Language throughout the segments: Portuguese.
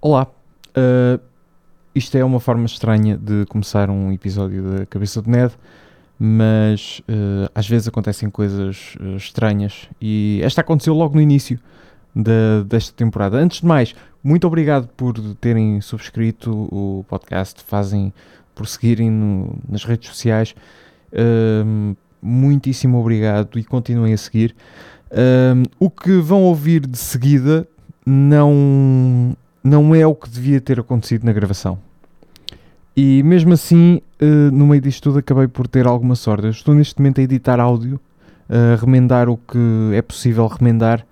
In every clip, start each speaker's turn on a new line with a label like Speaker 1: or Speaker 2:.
Speaker 1: Olá, isto é uma forma estranha de começar um episódio da Cabeça do Ned, mas às vezes acontecem coisas estranhas e esta aconteceu logo no início desta temporada. Antes de mais, muito obrigado por terem subscrito o podcast, por seguirem nas redes sociais. Muitíssimo obrigado e continuem a seguir. O que vão ouvir de seguida não é o que devia ter acontecido na gravação. E mesmo assim, no meio disto tudo, acabei por ter alguma sorte. Eu estou neste momento a editar áudio, a remendar o que é possível remendar,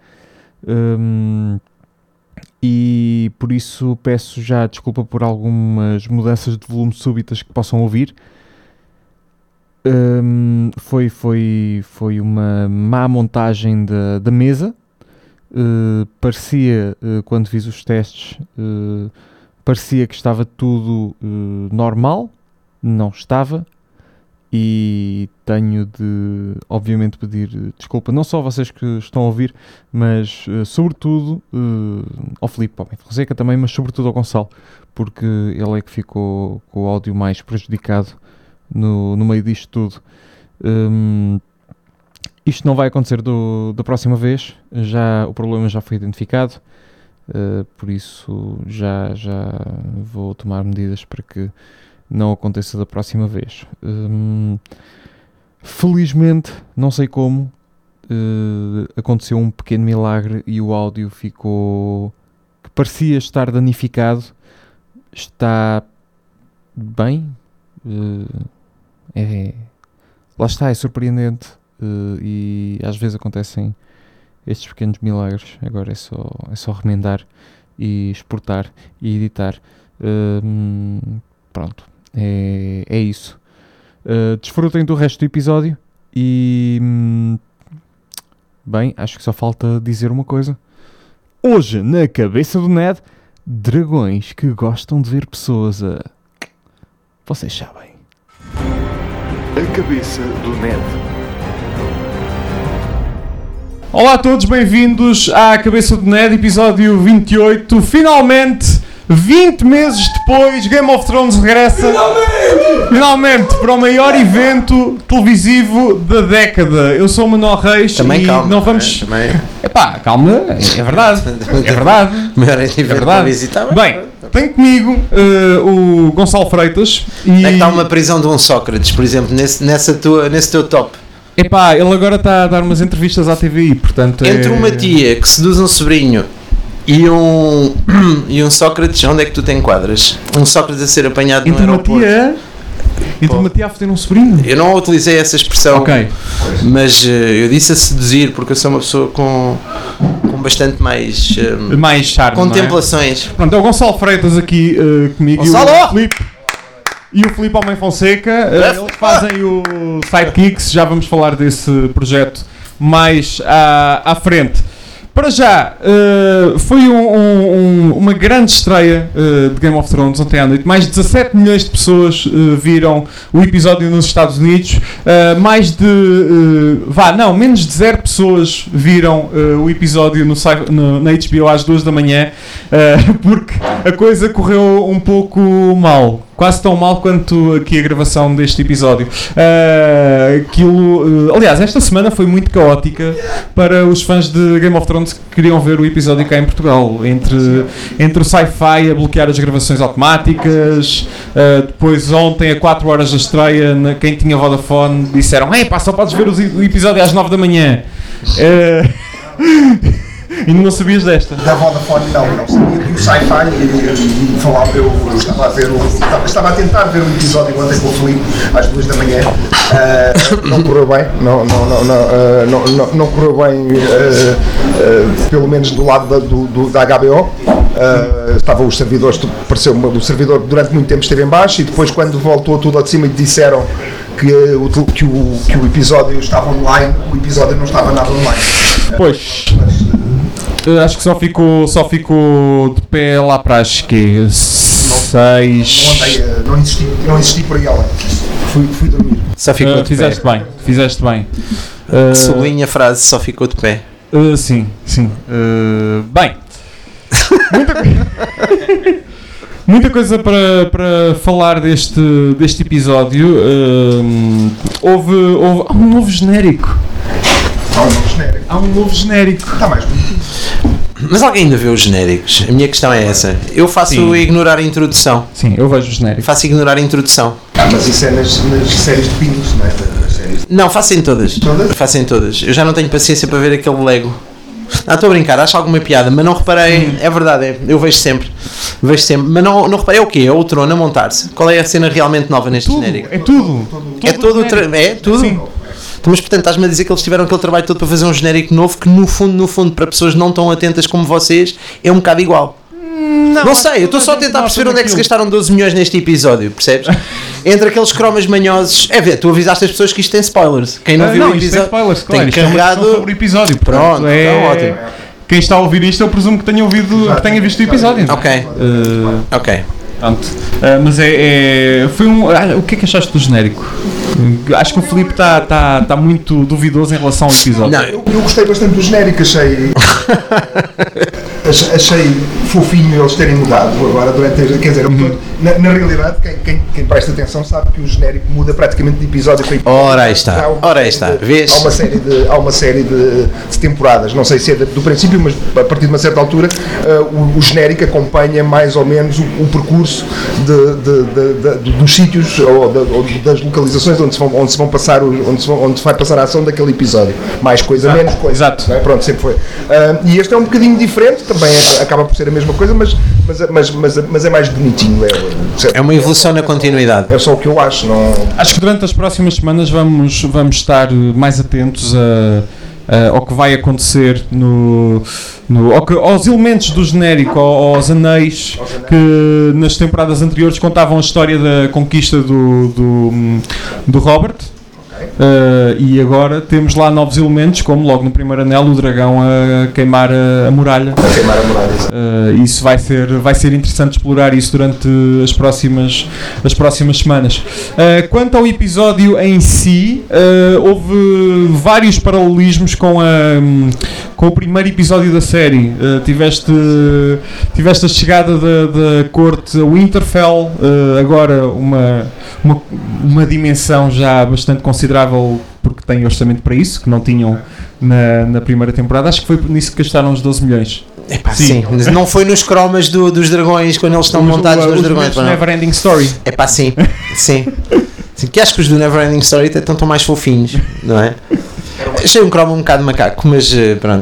Speaker 1: e por isso peço já desculpa por algumas mudanças de volume súbitas que possam ouvir. Foi uma má montagem da mesa. Parecia, quando fiz os testes, parecia que estava tudo normal. Não estava, e tenho de obviamente pedir desculpa não só a vocês que estão a ouvir, mas sobretudo ao Filipe Fonseca também, mas sobretudo ao Gonçalo, porque ele é que ficou com o áudio mais prejudicado no meio disto tudo. Isto não vai acontecer da próxima vez, o problema já foi identificado, por isso já vou tomar medidas para que não aconteça da próxima vez. Felizmente, não sei como, aconteceu um pequeno milagre e o áudio ficou, que parecia estar danificado, está bem. Lá está, é surpreendente, e às vezes acontecem estes pequenos milagres. Agora é só remendar e exportar e editar. Pronto, é isso. Desfrutem do resto do episódio e bem, acho que só falta dizer uma coisa. Hoje, na Cabeça do Ned, dragões que gostam de ver pessoas a... Vocês sabem. A Cabeça do Ned. Olá a todos, bem-vindos à Cabeça do Ned, episódio 28. Finalmente, 20 meses depois, Game of Thrones regressa finalmente para o maior evento televisivo da década. Eu sou o Manuel Reis. Também, e calma, não vamos... Epá, calma, é verdade. É verdade.
Speaker 2: Maior evento televisivo.
Speaker 1: Bem, tenho comigo o Gonçalo Freitas.
Speaker 2: E... Onde é que está uma prisão de um Sócrates, por exemplo, nesse teu top?
Speaker 1: Epá, ele agora está a dar umas entrevistas à TVI, portanto...
Speaker 2: Entre uma tia que seduz um sobrinho e um Sócrates, onde é que tu te enquadras? Um Sócrates a ser apanhado no aeroporto.
Speaker 1: Entre uma tia a foder um sobrinho?
Speaker 2: Eu não utilizei essa expressão,
Speaker 1: okay,
Speaker 2: mas eu disse a seduzir porque eu sou uma pessoa com bastante mais
Speaker 1: charme,
Speaker 2: contemplações.
Speaker 1: Não é? Pronto, é o Gonçalo Freitas aqui comigo.
Speaker 2: Gonçalo!
Speaker 1: E o Filipe Fonseca, eles fazem o Sidekicks. Já vamos falar desse projeto mais à frente. Para já, foi uma grande estreia de Game of Thrones ontem à noite. Mais de 17 milhões de pessoas viram o episódio nos Estados Unidos. Menos de 0 pessoas viram o episódio na HBO às 2 da manhã, porque a coisa correu um pouco mal. Quase tão mal quanto aqui a gravação deste episódio. Aliás, esta semana foi muito caótica para os fãs de Game of Thrones que queriam ver o episódio cá em Portugal. Entre o Sci-Fi a bloquear as gravações automáticas, depois ontem a 4 horas da estreia, quem tinha Vodafone disseram: "Ei pá, só podes ver o episódio às 9 da manhã". E não sabias desta?
Speaker 3: Da Vodafone não sabia. E o Sci-Fi, falava, eu estava a tentar ver o episódio ontem com o Filipe às 2 da manhã. Não correu bem, não correu bem, pelo menos do lado da HBO. Estava os servidores, pareceu o servidor durante muito tempo esteve em baixo, e depois quando voltou tudo ao de cima e disseram que o episódio estava online, o episódio não estava nada online.
Speaker 1: Pois. Acho que só ficou de pé lá para as que 6.
Speaker 3: Não insisti por aí além. Fui dormir.
Speaker 2: Só ficou de
Speaker 1: fizeste
Speaker 2: pé.
Speaker 1: Fizeste bem.
Speaker 2: Sublinha a frase, só ficou de pé.
Speaker 1: Sim. Bem,
Speaker 4: Muita coisa para falar deste episódio. Houve um novo genérico. Há um novo genérico.
Speaker 3: Está mais bonito.
Speaker 2: Mas alguém ainda vê os genéricos? A minha questão é essa. Eu faço ignorar a introdução.
Speaker 4: Sim, eu vejo o genérico.
Speaker 2: Faço ignorar a introdução.
Speaker 3: Mas isso é nas séries de pinos, não é? Nas séries de...
Speaker 2: Não, faço em todas.
Speaker 3: Todas?
Speaker 2: Faço em todas. Eu já não tenho paciência para ver aquele Lego. Não, estou a brincar, acho alguma piada, mas não reparei. É verdade, eu vejo sempre. Mas não reparei o quê? É o trono a montar-se. Qual é a cena realmente nova neste genérico?
Speaker 4: É tudo.
Speaker 2: É todo é tudo?
Speaker 4: Sim.
Speaker 2: Então, mas portanto estás-me a dizer que eles tiveram aquele trabalho todo para fazer um genérico novo que no fundo, para pessoas não tão atentas como vocês, é um bocado igual. Não sei, eu estou só a tentar perceber onde é que se gastaram 12 milhões neste episódio, percebes? Entre aqueles cromas manhosos. É ver, tu avisaste as pessoas que isto tem spoilers. Quem não viu o
Speaker 4: isto
Speaker 2: episódio.
Speaker 4: tem spoilers, claro.
Speaker 2: Tem
Speaker 4: Isto é uma
Speaker 2: carregado.
Speaker 4: discussão sobre o episódio.
Speaker 2: Pronto, então ótimo.
Speaker 4: Quem está a ouvir isto, eu presumo que tenha visto o episódio.
Speaker 2: Ok. Ok.
Speaker 4: Pronto. Mas foi o que é que achaste do genérico? Acho que o Filipe está muito duvidoso em relação ao episódio.
Speaker 2: Não,
Speaker 3: Eu gostei bastante do genérico, achei fofinho eles terem mudado agora durante, quer dizer, na realidade quem presta atenção sabe que o genérico muda praticamente de episódio para episódio.
Speaker 2: Ora aí está, vês?
Speaker 3: Há uma série de temporadas, não sei se é do princípio, mas a partir de uma certa altura o genérico acompanha mais ou menos o percurso dos sítios ou das localizações onde se vai passar a ação daquele episódio. Mais coisa, menos coisa.
Speaker 4: Exato.
Speaker 3: Não é? Pronto, sempre foi. E este é um bocadinho diferente, também acaba por ser a mesma coisa, mas é mais bonitinho.
Speaker 2: É uma evolução na continuidade.
Speaker 3: É só o que eu acho. Não...
Speaker 4: Acho que durante as próximas semanas vamos estar mais atentos ao que vai acontecer aos elementos do genérico, aos anéis que nas temporadas anteriores contavam a história da conquista do Robert. E agora temos lá novos elementos, como logo no primeiro anel o dragão a queimar a muralha. Isso vai ser interessante explorar isso durante as próximas semanas. Quanto ao episódio em si, houve vários paralelismos com o primeiro episódio da série. Tiveste a chegada da corte a Winterfell, agora uma dimensão já bastante considerável, porque tem orçamento para isso, que não tinham na primeira temporada. Acho que foi nisso que gastaram os 12 milhões.
Speaker 2: Epá, sim. Não foi nos cromas dos dragões, quando eles estão montados nos dragões.
Speaker 4: Never Ending Story.
Speaker 2: Epá, sim. Que acho que os do Never Ending Story estão tão mais fofinhos, não é? Achei um croma um bocado macaco, mas pronto.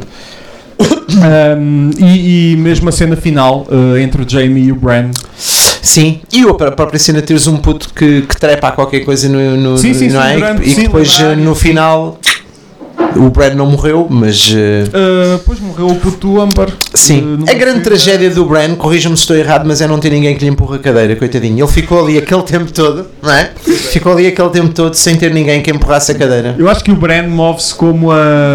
Speaker 4: E mesmo a cena final entre o Jaime e o Bran.
Speaker 2: Sim, e a própria cena teres um puto que trepa a qualquer coisa não é? E que depois no final o Bran não morreu, mas
Speaker 4: depois morreu o puto do Amber.
Speaker 2: Sim, a grande tragédia do Bran, corrija-me se estou errado, mas é não ter ninguém que lhe empurra a cadeira, coitadinho. Ele ficou ali aquele tempo todo, não é? Ficou ali aquele tempo todo sem ter ninguém que empurrasse a cadeira.
Speaker 4: Eu acho que o Bran move-se como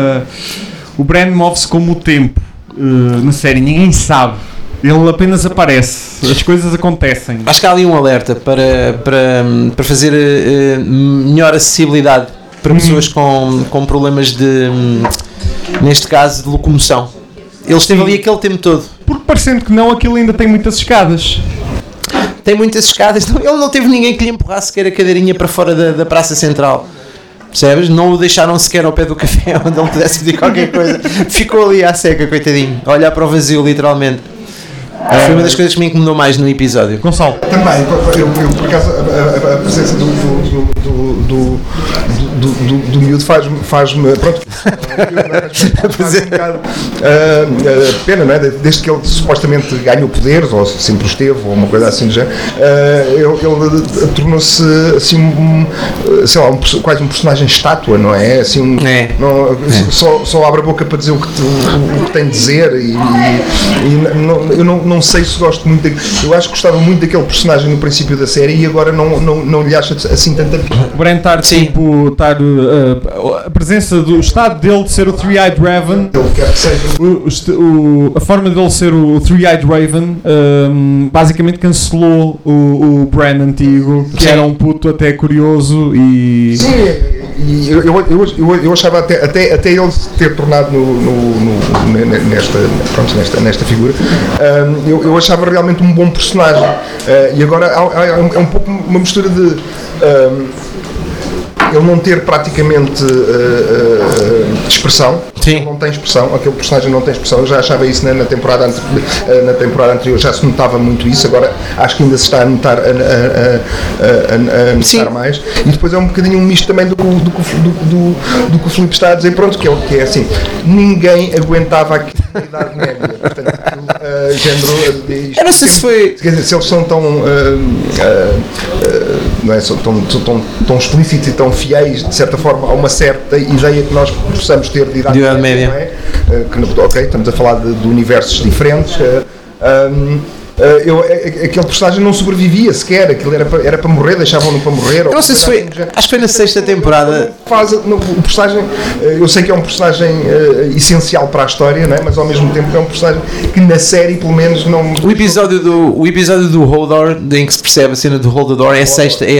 Speaker 4: o tempo na série, ninguém sabe. Ele apenas aparece, as coisas acontecem.
Speaker 2: Acho que há ali um alerta para fazer melhor acessibilidade para pessoas com problemas neste caso, de locomoção. Ele esteve ali aquele tempo todo.
Speaker 4: Porque parecendo que não, aquilo ainda tem muitas escadas.
Speaker 2: Tem muitas escadas. Ele não teve ninguém que lhe empurrasse sequer a cadeirinha para fora da Praça Central. Percebes? Não o deixaram sequer ao pé do café onde ele pudesse pedir qualquer coisa. Ficou ali à seca, coitadinho. A olhar para o vazio, literalmente. Foi uma das coisas que me incomodou mais no episódio.
Speaker 4: Gonçalo.
Speaker 3: Também, eu por acaso, a presença do miúdo faz-me pronto, faz um bocado pena, não é? Desde que ele supostamente ganhou poderes, ou sempre esteve, ou uma coisa assim já, ele tornou-se assim, sei lá, quase um personagem estátua, não é? Assim, só abre a boca para dizer o que tem de dizer e eu não sei se gosto muito eu acho que gostava muito daquele personagem no princípio da série e agora não lhe acho assim tanta piada.
Speaker 4: O Bran estar estar a presença do estado dele de ser o Three-Eyed Raven,
Speaker 3: Ele quer que seja.
Speaker 4: a forma dele ser o Three-Eyed Raven, basicamente cancelou o Bran antigo, que
Speaker 2: Sim.
Speaker 4: era um puto até curioso e...
Speaker 3: Sim, e eu achava até ele ter tornado nesta figura, eu achava realmente um bom personagem, e agora é um pouco uma mistura de ele não ter praticamente expressão.
Speaker 2: Sim.
Speaker 3: Ele não tem expressão, aquele personagem não tem expressão. Eu já achava isso na temporada anterior, já se notava muito isso. Agora acho que ainda se está a notar, notar mais. E depois é um bocadinho um misto também do que o Filipe está a dizer, pronto, que é assim, ninguém aguentava aquilo na Idade Média. Portanto, género,
Speaker 2: Eu não sei se foi...
Speaker 3: Quer dizer, se eles são tão não é, são tão explícitos e tão fiéis, de certa forma, a uma certa ideia que nós possamos ter de Idade Média, não é? Ok, estamos a falar de universos diferentes. Aquele personagem não sobrevivia sequer, aquilo era para morrer, deixavam-no para morrer.
Speaker 2: Eu não sei se foi, acho que foi na 6ª temporada.
Speaker 3: O personagem, eu sei que é um personagem essencial para a história, não é? Mas ao mesmo tempo é um personagem que na série pelo menos não...
Speaker 2: O episódio do Hodor, em que se percebe a cena do Hodor, é a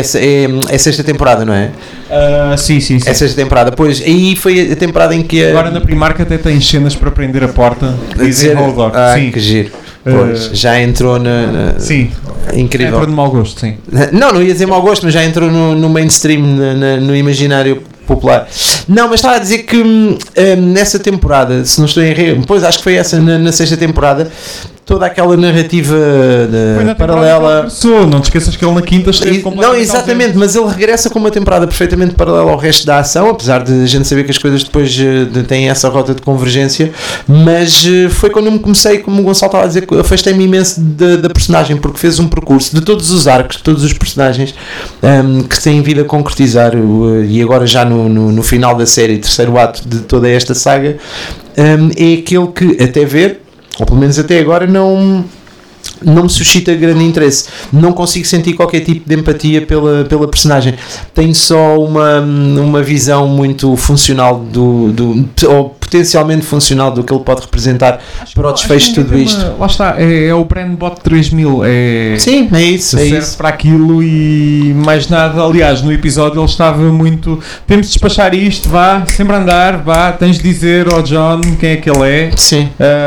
Speaker 2: 6ª temporada, não é?
Speaker 4: Sim.
Speaker 2: É a 6ª temporada, pois aí foi a temporada em que
Speaker 4: Agora na Primark até tens cenas para prender a porta,
Speaker 2: a dizer,
Speaker 4: Hodor.
Speaker 2: sim. Que giro. Pois, já entrou
Speaker 4: sim.
Speaker 2: Incrível.
Speaker 4: Entrou de mau gosto, sim.
Speaker 2: Não ia dizer mau gosto, mas já entrou no mainstream, no imaginário popular. Não, mas estava a dizer que nessa temporada, se não estou em erro, pois acho que foi essa, na 6ª temporada, toda aquela narrativa paralela.
Speaker 4: Não te esqueças que ele na 5ª esteve completamente
Speaker 2: Não, exatamente,
Speaker 4: ausente.
Speaker 2: mas ele regressa com uma temporada perfeitamente paralela ao resto da ação, apesar de a gente saber que as coisas depois têm essa rota de convergência, mas foi quando eu me comecei, como o Gonçalo estava a dizer, afastei-me imenso da personagem, porque fez um percurso de todos os arcos, de todos os personagens que têm vindo a concretizar, e agora já no final da série, terceiro ato de toda esta saga, é aquele que até ver, ou pelo menos até agora, não me suscita grande interesse. Não consigo sentir qualquer tipo de empatia pela personagem. Tenho só uma visão muito funcional ou potencialmente funcional do que ele pode representar para o desfecho de tudo isto.
Speaker 4: Lá está, é o Brandbot 3000.
Speaker 2: Sim, é isso.
Speaker 4: Serve para aquilo e mais nada. Aliás, no episódio ele estava muito... Temos de despachar isto, vá, sempre a andar, vá, tens de dizer ao John quem é que ele é.
Speaker 2: Sim.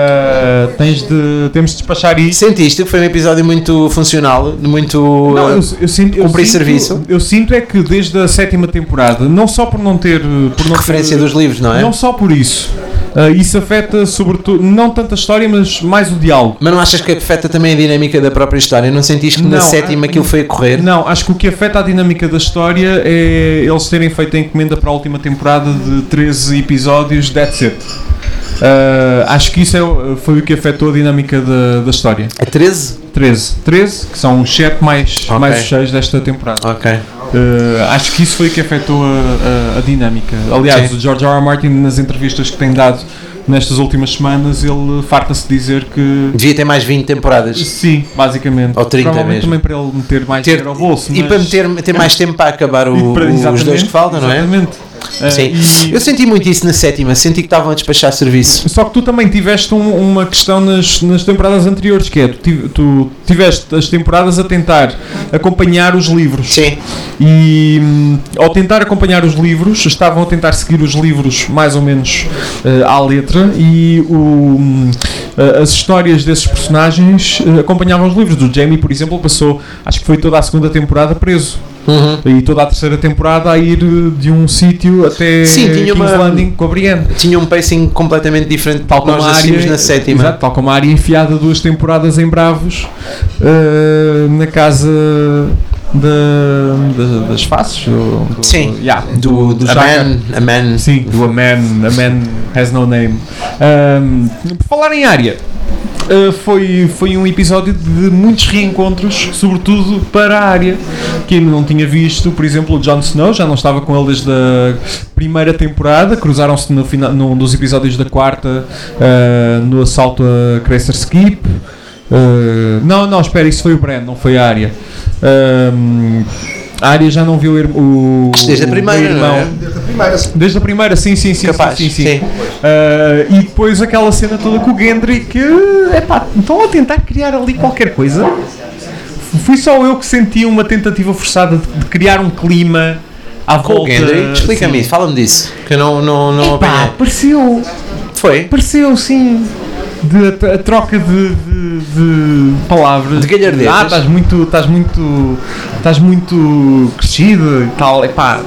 Speaker 4: Temos de despachar isto.
Speaker 2: Sentiste? Foi um episódio muito funcional, muito cumprir serviço.
Speaker 4: Eu sinto é que desde a 7ª temporada, não só por não ter
Speaker 2: referência dos livros, não é?
Speaker 4: Não só por isso. Isso afeta sobretudo, não tanto a história, mas mais o diálogo.
Speaker 2: Mas não achas que afeta também a dinâmica da própria história? Não sentiste que na 7ª aquilo foi a correr?
Speaker 4: Não, acho que o que afeta a dinâmica da história é eles terem feito a encomenda para a última temporada de 13 episódios, that's it. Acho que isso foi o que afetou a dinâmica da história.
Speaker 2: É 13?
Speaker 4: 13, que são os 7 mais os 6 desta temporada.
Speaker 2: Ok.
Speaker 4: Acho que isso foi o que afetou a dinâmica. Aliás,
Speaker 2: Sim.
Speaker 4: o George R. R. Martin, nas entrevistas que tem dado nestas últimas semanas, ele farta-se de dizer que...
Speaker 2: Devia ter mais 20 temporadas.
Speaker 4: Sim, basicamente.
Speaker 2: Ou 30
Speaker 4: provavelmente
Speaker 2: mesmo.
Speaker 4: também para ele meter mais dinheiro ao bolso.
Speaker 2: E para ter mais tempo para acabar os dois que faltam, não é?
Speaker 4: Exatamente.
Speaker 2: Sim. Eu senti muito isso na 7ª, senti que estavam a despachar serviço.
Speaker 4: Só que tu também tiveste uma questão nas temporadas anteriores, que é, tu tiveste as temporadas a tentar acompanhar os livros.
Speaker 2: Sim.
Speaker 4: E ao tentar acompanhar os livros, estavam a tentar seguir os livros mais ou menos à letra, e as histórias desses personagens acompanhavam os livros. Do Jaime, por exemplo, passou, acho que foi toda a 2ª temporada preso. E toda a 3ª temporada a ir de um sítio até King's Landing com a Brienne.
Speaker 2: Tinha um pacing completamente diferente, tal como nós assistimos na 7ª.
Speaker 4: Exato, tal como a Arya enfiada 2 temporadas em Bravos, na casa das faces.
Speaker 2: Sim,
Speaker 4: do
Speaker 2: a man.
Speaker 4: Sim, do A Man Has No Name. Por falar em Arya, foi um episódio de muitos reencontros, sobretudo para a Arya, que ainda não tinha visto. Por exemplo, o Jon Snow já não estava com ele desde a primeira temporada, cruzaram-se num dos episódios da 4ª, no assalto a Craster's Keep. Não, espera, isso foi o Bran, não foi a Arya. A Arya já não viu o
Speaker 2: Desde a primeira,
Speaker 4: o
Speaker 2: não é?
Speaker 4: irmão.
Speaker 3: Desde a primeira, sim.
Speaker 4: Desde a primeira, sim.
Speaker 2: Capaz,
Speaker 4: sim.
Speaker 2: sim.
Speaker 4: E depois aquela cena toda com o Gendry que, estão a tentar criar ali qualquer coisa. Fui só eu que senti uma tentativa forçada de criar um clima à
Speaker 2: Com o
Speaker 4: volta.
Speaker 2: Gendry, explica-me isso, fala-me disso, que eu não apanhei.
Speaker 4: Pareceu sim, a troca de palavras.
Speaker 2: De galhardetas.
Speaker 4: Estás muito crescido e tal, epá.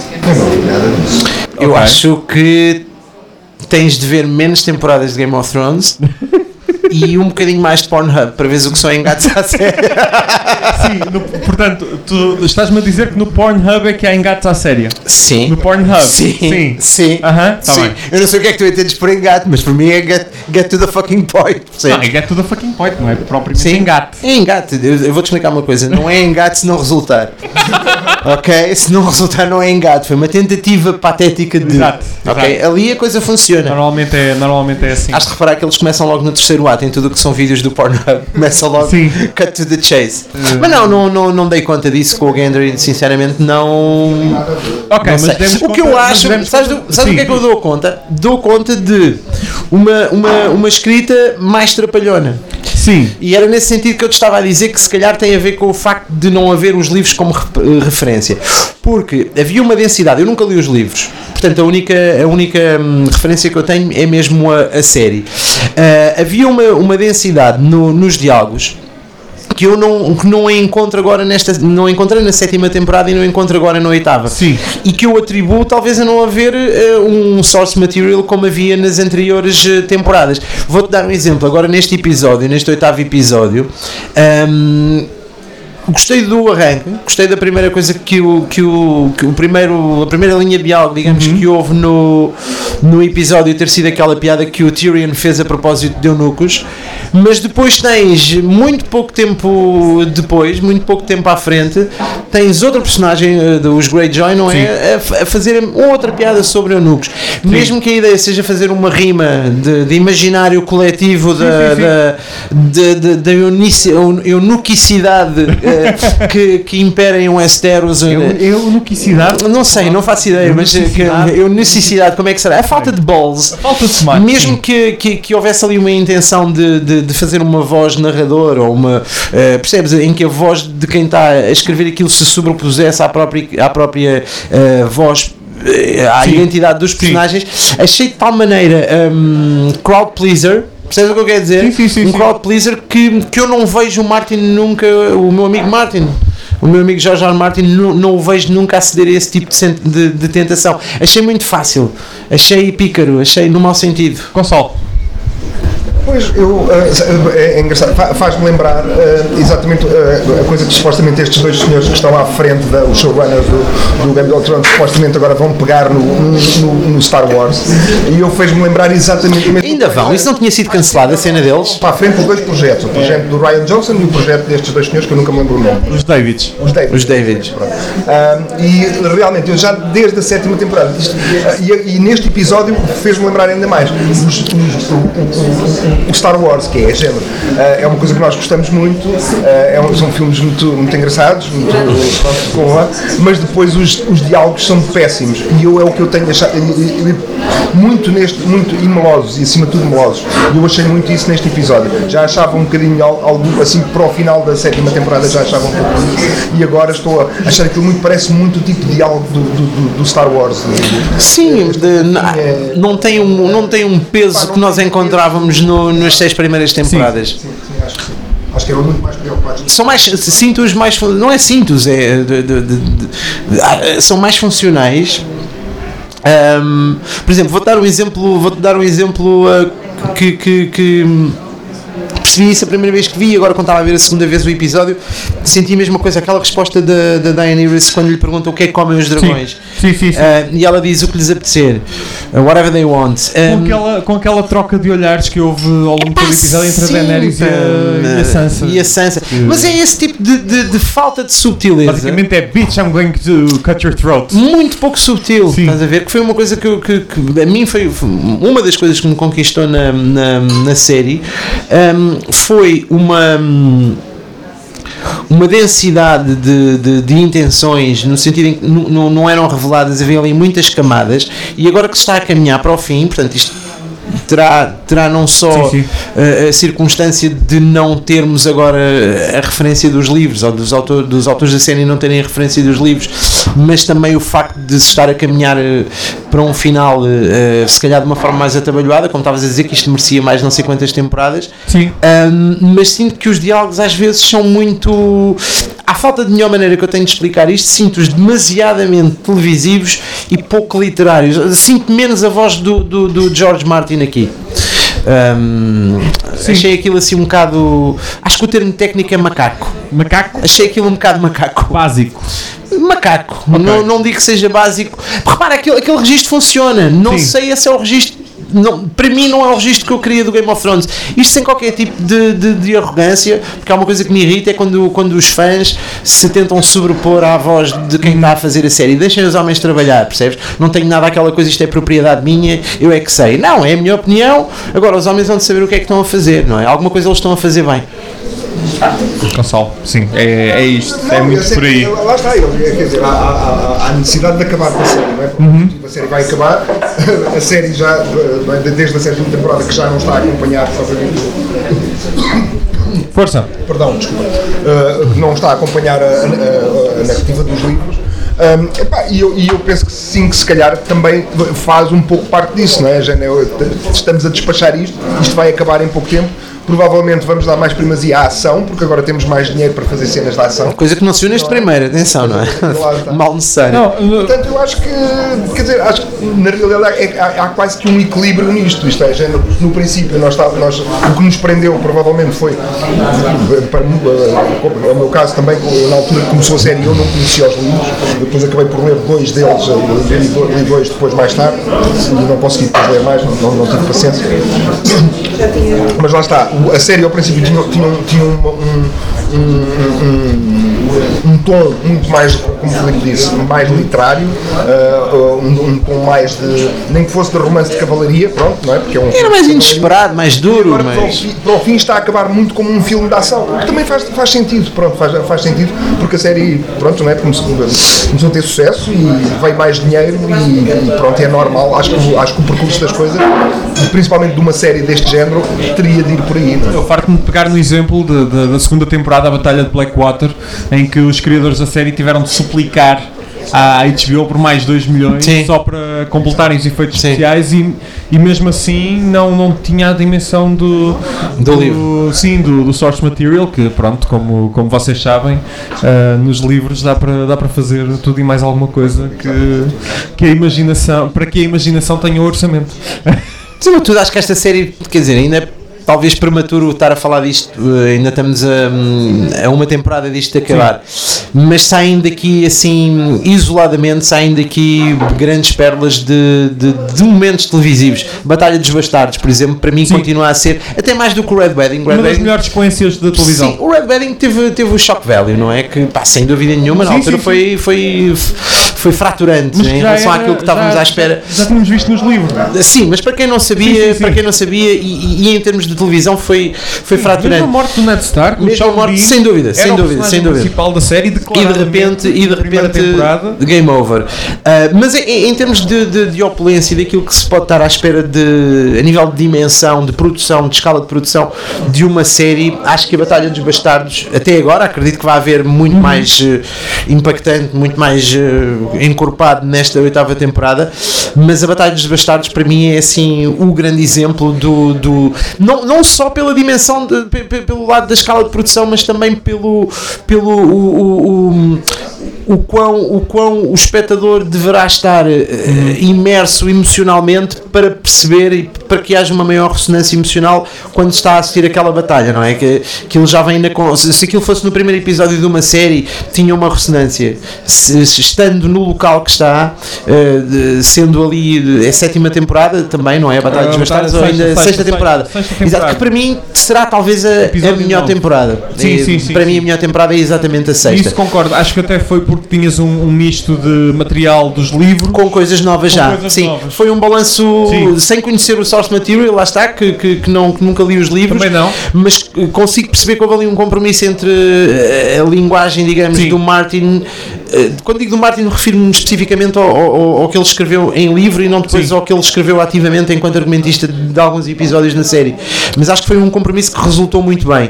Speaker 2: Eu
Speaker 4: Ok.
Speaker 2: acho que tens de ver menos temporadas de Game of Thrones e um bocadinho mais de Pornhub para veres o que são engates à série.
Speaker 4: Sim, portanto, tu estás-me a dizer que no Pornhub é que há engates à séria.
Speaker 2: Sim.
Speaker 4: No Pornhub?
Speaker 2: Sim.
Speaker 4: Aham, tá
Speaker 2: Sim.
Speaker 4: bem.
Speaker 2: Eu não sei o que é que tu entendes por engate, mas para mim é get to the fucking point.
Speaker 4: Não, é get to the fucking point, não é propriamente
Speaker 2: Sim.
Speaker 4: engate.
Speaker 2: É engate. Eu vou-te explicar uma coisa. Não é engate se não resultar. Ok? Se não resultar, não é engate. Foi uma tentativa patética de.
Speaker 4: Exato,
Speaker 2: Ok?
Speaker 4: exato.
Speaker 2: Ali a coisa funciona.
Speaker 4: Normalmente é assim.
Speaker 2: Has de reparar que eles começam logo no terceiro ato em tudo o que são vídeos do Pornhub. Começam logo
Speaker 4: Sim.
Speaker 2: cut to the chase. Mas não dei conta disso com o Gendry, sinceramente não.
Speaker 4: Ok,
Speaker 2: Não sei.
Speaker 4: mas demos
Speaker 2: O que eu
Speaker 4: conta- mas
Speaker 2: acho,
Speaker 4: demos
Speaker 2: sabes
Speaker 4: conta-
Speaker 2: o que é
Speaker 4: Sim.
Speaker 2: que eu dou conta? Dou conta de uma escrita mais trapalhona.
Speaker 4: Sim.
Speaker 2: E era nesse sentido que eu te estava a dizer que se calhar tem a ver com o facto de não haver os livros como referência. Porque havia uma densidade, eu nunca li os livros, portanto a única referência que eu tenho é mesmo a série. Havia uma densidade nos diálogos que eu não encontro agora não encontrei na 7ª temporada e não encontro agora na 8ª.
Speaker 4: Sim.
Speaker 2: E que eu atribuo talvez a não haver um source material como havia nas anteriores temporadas. Vou-te dar um exemplo, agora neste 8º episódio, gostei do arranque, gostei da primeira coisa a primeira linha de diálogo, digamos, que houve no episódio ter sido aquela piada que o Tyrion fez a propósito de eunucos, mas depois tens muito pouco tempo à frente, tens outra personagem dos Greyjoy, não é? A fazer outra piada sobre eunucos. Mesmo que a ideia seja fazer uma rima de imaginário coletivo da eunuquicidade que impera em Westeros.
Speaker 4: Eunuquicidade?
Speaker 2: Não sei, não faço ideia, mas eunuquicidade, como é que será? A falta de balls.
Speaker 4: Falta de smart.
Speaker 2: Mesmo que houvesse ali uma intenção de fazer uma voz narradora ou uma percebes, em que a voz de quem está a escrever aquilo se sobrepusesse à própria voz, à identidade dos personagens, achei de tal maneira crowd pleaser. Percebes o que eu quero dizer?
Speaker 4: Sim.
Speaker 2: Crowd pleaser que eu não vejo o Martin nunca, o meu amigo Martin, o meu amigo George R. R. Martin, não o vejo nunca aceder a esse tipo de tentação. Achei muito fácil, achei pícaro, achei no mau sentido.
Speaker 4: Gonçalo.
Speaker 3: Pois, é engraçado, faz-me lembrar exatamente a coisa que supostamente estes dois senhores que estão à frente, os showrunners do Game of Thrones, supostamente agora vão pegar no Star Wars, e eu fez-me lembrar exatamente o mesmo.
Speaker 2: Ainda vão, isso não tinha sido cancelado, a cena deles?
Speaker 3: Para a frente os dois projetos, o projeto do Ryan Johnson e o projeto destes dois senhores que eu nunca me lembro o nome.
Speaker 4: Os Davids.
Speaker 3: Os Davids. Pronto. E realmente, eu já desde a 7ª temporada, e neste episódio fez-me lembrar ainda mais o Star Wars, que é género. É uma coisa que nós gostamos muito, são filmes muito engraçados, mas depois os diálogos são péssimos, e é o que eu tenho achado, muito melosos, e acima de tudo melosos, e eu achei muito isso neste episódio. Já achava um bocadinho algo assim para o final da 7ª temporada, já achava um pouco isso, e agora estou a achar aquilo parece muito o tipo de diálogo do Star Wars.
Speaker 2: Sim, não tem um peso que nós encontrávamos nas 6 primeiras temporadas.
Speaker 3: Sim, acho que eram muito mais preocupados.
Speaker 2: São mais cintos, não é cintos, são mais funcionais. Por exemplo, vou-te dar um exemplo que percebi isso a primeira vez que vi, agora quando estava a ver a segunda vez o episódio, senti a mesma coisa, aquela resposta da Daenerys quando lhe perguntam o que é que comem os dragões.
Speaker 4: Sim.
Speaker 2: E ela diz o que lhes apetecer, whatever they want.
Speaker 4: Com aquela troca de olhares que houve ao longo do episódio entre a Daenerys e a Sansa.
Speaker 2: Mas é esse tipo de falta de subtileza.
Speaker 4: Basicamente é bitch, I'm going to cut your throat.
Speaker 2: Muito pouco subtil,
Speaker 4: Sim.
Speaker 2: estás a ver? Que foi uma coisa que a mim foi uma das coisas que me conquistou na série. Foi uma densidade de intenções, no sentido em que não eram reveladas, havia ali muitas camadas, e agora que se está a caminhar para o fim, portanto isto terá não só a circunstância de não termos agora a referência dos livros, ou dos autores da série não terem a referência dos livros, mas também o facto de se estar a caminhar para um final se calhar de uma forma mais atabalhoada, como estavas a dizer, que isto merecia mais não sei quantas temporadas.
Speaker 4: Sim.
Speaker 2: Mas sinto que os diálogos às vezes são muito... À falta de melhor maneira que eu tenho de explicar isto, sinto-os demasiadamente televisivos e pouco literários. Sinto menos a voz do George Martin aqui. Achei aquilo assim um bocado... Acho que o termo técnico é macaco.
Speaker 4: Macaco?
Speaker 2: Achei aquilo um bocado macaco.
Speaker 4: Básico.
Speaker 2: Macaco.
Speaker 4: Okay.
Speaker 2: Não digo que seja básico. Repara, aquele registro funciona. Não sei se é o registro... Não, para mim não é o registro que eu queria do Game of Thrones. Isto sem qualquer tipo de arrogância, porque há uma coisa que me irrita, é quando os fãs se tentam sobrepor à voz de quem está a fazer a série. Deixem os homens trabalhar, percebes? Não tenho nada aquela coisa, isto é propriedade minha, eu é que sei. Não, é a minha opinião. Agora os homens vão de saber o que é que estão a fazer, não é? Alguma coisa eles estão a fazer bem.
Speaker 4: Gonçalo, sim, é isto,
Speaker 3: não,
Speaker 4: é muito por aí.
Speaker 3: Lá está, quer dizer, há necessidade de acabar com a série, não é? A série vai acabar, a série já, desde a sétima temporada, que já não está a acompanhar propriamente.
Speaker 4: Força!
Speaker 3: Perdão, desculpa. Não está a acompanhar a narrativa dos livros. E eu penso que sim, que se calhar também faz um pouco parte disso, não é? Estamos a despachar isto vai acabar em pouco tempo. Provavelmente vamos dar mais primazia à ação, porque agora temos mais dinheiro para fazer cenas de ação.
Speaker 2: Coisa que não se viu neste primeiro, atenção, não é? Mal necessário.
Speaker 3: Portanto, eu acho que, quer dizer, acho que na realidade há quase que um equilíbrio nisto. Isto é, no princípio, o que nos prendeu provavelmente foi, o meu caso também, na altura que começou a série, eu não conhecia os livros, depois acabei por ler 2 deles, li 2 depois mais tarde, e não consegui depois ler mais, não tive paciência. Mas lá está. A série ao princípio tinha um tom muito mais, como o Filipe disse, mais literário, um tom mais de, nem que fosse de romance de cavalaria, pronto, não é? Porque
Speaker 2: era mais inesperado, mais duro.
Speaker 3: E agora, para o fim está a acabar muito como um filme de ação, que também faz sentido, pronto, faz sentido, porque a série, pronto, não é? Começou a ter sucesso e veio mais dinheiro e pronto, é normal. Acho que o percurso das coisas, principalmente de uma série deste género, teria de ir por aí. Não é?
Speaker 4: Eu farto-me de pegar no exemplo da segunda temporada, a Batalha de Blackwater, em que os criadores da série tiveram de suplicar à HBO por mais 2 milhões só para completarem os efeitos especiais e mesmo assim não tinha a dimensão do livro. Sim, do source material, que pronto, como vocês sabem, nos livros dá para fazer tudo e mais alguma coisa que a imaginação, para que a imaginação tenha o orçamento.
Speaker 2: Sobretudo acho que esta série, quer dizer, ainda é talvez prematuro estar a falar disto, ainda estamos a uma temporada disto de acabar, mas saem daqui assim, isoladamente, saem daqui grandes pérolas de momentos televisivos. Batalha dos Bastardos, por exemplo, para mim continua a ser, até mais do que o Red Wedding.
Speaker 4: Uma das melhores sequências da televisão.
Speaker 2: Sim, o Red Wedding teve o shock value, não é? Que, sem dúvida nenhuma, na altura foi fraturante em relação àquilo que estávamos à espera.
Speaker 4: Já tínhamos visto nos livros.
Speaker 2: Sim, mas para quem não sabia, para quem não sabia e em termos de televisão foi fraturante.
Speaker 4: Mesmo a morte do Ned Stark,
Speaker 2: mesmo a morte, sem dúvida.
Speaker 4: Principal da série,
Speaker 2: e de repente game over. Mas em termos de opulência, daquilo que se pode estar à espera a nível de dimensão, de produção, de escala de produção de uma série, acho que a Batalha dos Bastardos, até agora, acredito que vai haver muito mais impactante, muito mais encorpado nesta 8ª temporada, mas a Batalha dos Bastardos para mim é assim o grande exemplo não só pela dimensão pelo lado da escala de produção, mas também pelo o quão o espectador deverá estar imerso emocionalmente para perceber e para que haja uma maior ressonância emocional quando está a assistir aquela batalha, não é? Que aquilo já vem se aquilo fosse no primeiro episódio de uma série, tinha uma ressonância. Estando no local que está, sendo ali a 7ª temporada também, não é? A Batalha dos Bastardos, ou ainda 6ª temporada. Exato, que para mim será talvez a melhor temporada.
Speaker 4: Sim.
Speaker 2: Para mim a melhor temporada é exatamente a 6ª.
Speaker 4: Isso concordo, acho que até foi porque tinhas um misto de material dos livros
Speaker 2: com coisas novas
Speaker 4: com
Speaker 2: já.
Speaker 4: coisas
Speaker 2: Sim,
Speaker 4: novas.
Speaker 2: foi um balanço
Speaker 4: Sim.
Speaker 2: sem conhecer o source material, lá está, que nunca li os livros.
Speaker 4: Também não.
Speaker 2: Mas consigo perceber que houve ali um compromisso entre a linguagem, digamos,
Speaker 4: Sim.
Speaker 2: do Martin. Quando digo do Martin, refiro-me especificamente ao que ele escreveu em livro e não depois
Speaker 4: Sim.
Speaker 2: ao que ele escreveu ativamente enquanto argumentista de alguns episódios na série. Mas acho que foi um compromisso que resultou muito bem.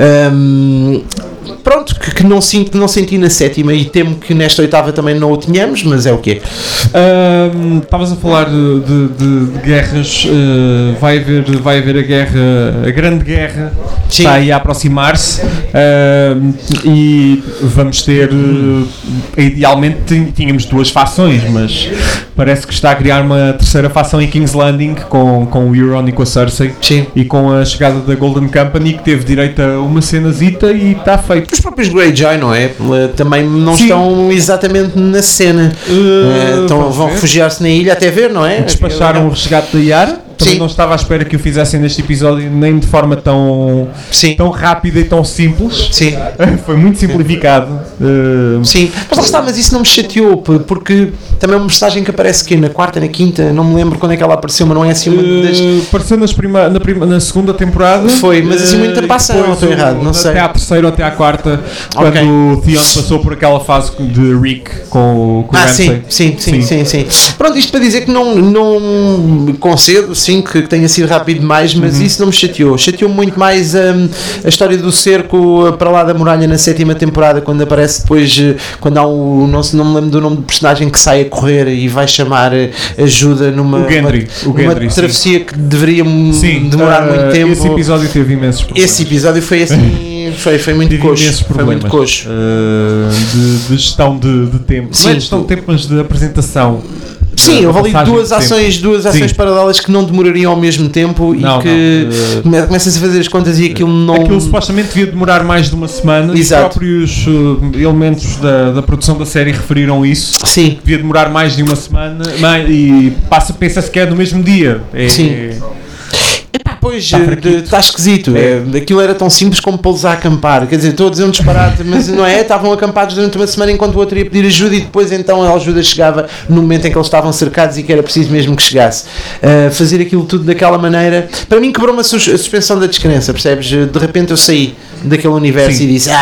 Speaker 2: Pronto, que não senti na sétima e temo que nesta oitava também não o tenhamos, mas é o que é.
Speaker 4: Estavas a falar de guerras, vai haver a grande guerra,
Speaker 2: Sim.
Speaker 4: está aí a aproximar-se, e vamos ter, idealmente tínhamos 2 fações, mas parece que está a criar uma terceira fação em King's Landing com o Euron e com a Cersei.
Speaker 2: Sim.
Speaker 4: E com a chegada da Golden Company, que teve direito a uma cenazita e está feito.
Speaker 2: Os próprios Greyjoy, não é? Também não
Speaker 4: Sim.
Speaker 2: estão exatamente na cena. Vão refugiar-se na ilha até ver, não é?
Speaker 4: Despacharam o resgate da Yara. Também
Speaker 2: Sim.
Speaker 4: não estava à espera que o fizessem neste episódio, nem de forma tão rápida e tão simples.
Speaker 2: Sim.
Speaker 4: Foi muito simplificado.
Speaker 2: Sim, mas lá está, mas isso não me chateou, porque também é uma personagem que aparece aqui na quarta, na quinta, não me lembro quando é que ela apareceu, mas não é assim uma das...
Speaker 4: Apareceu na segunda temporada.
Speaker 2: Foi, mas assim muito
Speaker 4: e
Speaker 2: passa,
Speaker 4: depois
Speaker 2: não estou errado, não sei.
Speaker 4: Até à terceira ou até à quarta, quando
Speaker 2: Ok.
Speaker 4: o Theon passou por aquela fase de Rick com o Ramsay.
Speaker 2: Sim. Pronto, isto para dizer que não concedo, sim, que tenha sido rápido demais, mas isso não me chateou. Chateou-me muito mais a história do cerco para lá da muralha na sétima temporada, quando aparece depois, quando há não me lembro do nome do personagem que sai a correr e vai chamar ajuda numa
Speaker 4: O Gendry,
Speaker 2: uma travessia que deveria demorar muito tempo.
Speaker 4: Esse episódio teve imensos problemas.
Speaker 2: Esse episódio foi assim, foi muito
Speaker 4: Tive
Speaker 2: coxo.
Speaker 4: imensos
Speaker 2: Foi
Speaker 4: problemas.
Speaker 2: muito coxo.
Speaker 4: De gestão de tempo.
Speaker 2: Sim.
Speaker 4: Não é de gestão de tempo, mas de apresentação.
Speaker 2: Sim, houve ali
Speaker 4: passagem
Speaker 2: duas
Speaker 4: de tempo.
Speaker 2: ações
Speaker 4: Sim.
Speaker 2: paralelas que não demorariam ao mesmo tempo
Speaker 4: Não,
Speaker 2: e que começam-se a fazer as contas e aquilo não...
Speaker 4: Aquilo supostamente devia demorar mais de uma semana.
Speaker 2: Exato.
Speaker 4: Os próprios elementos da produção da série referiram isso.
Speaker 2: Sim.
Speaker 4: Devia demorar mais de uma semana e pensa-se que é no mesmo dia.
Speaker 2: Sim. Pois,
Speaker 4: Está fraquito.
Speaker 2: está esquisito. Aquilo era tão simples como pô-los a acampar. Quer dizer, estou a dizer um disparate, mas não é? Estavam acampados durante uma semana enquanto o outro ia pedir ajuda e depois então a ajuda chegava no momento em que eles estavam cercados e que era preciso mesmo que chegasse. Fazer aquilo tudo daquela maneira, para mim quebrou-me a suspensão da descrença, percebes? De repente eu saí daquele universo
Speaker 4: Sim.
Speaker 2: e disse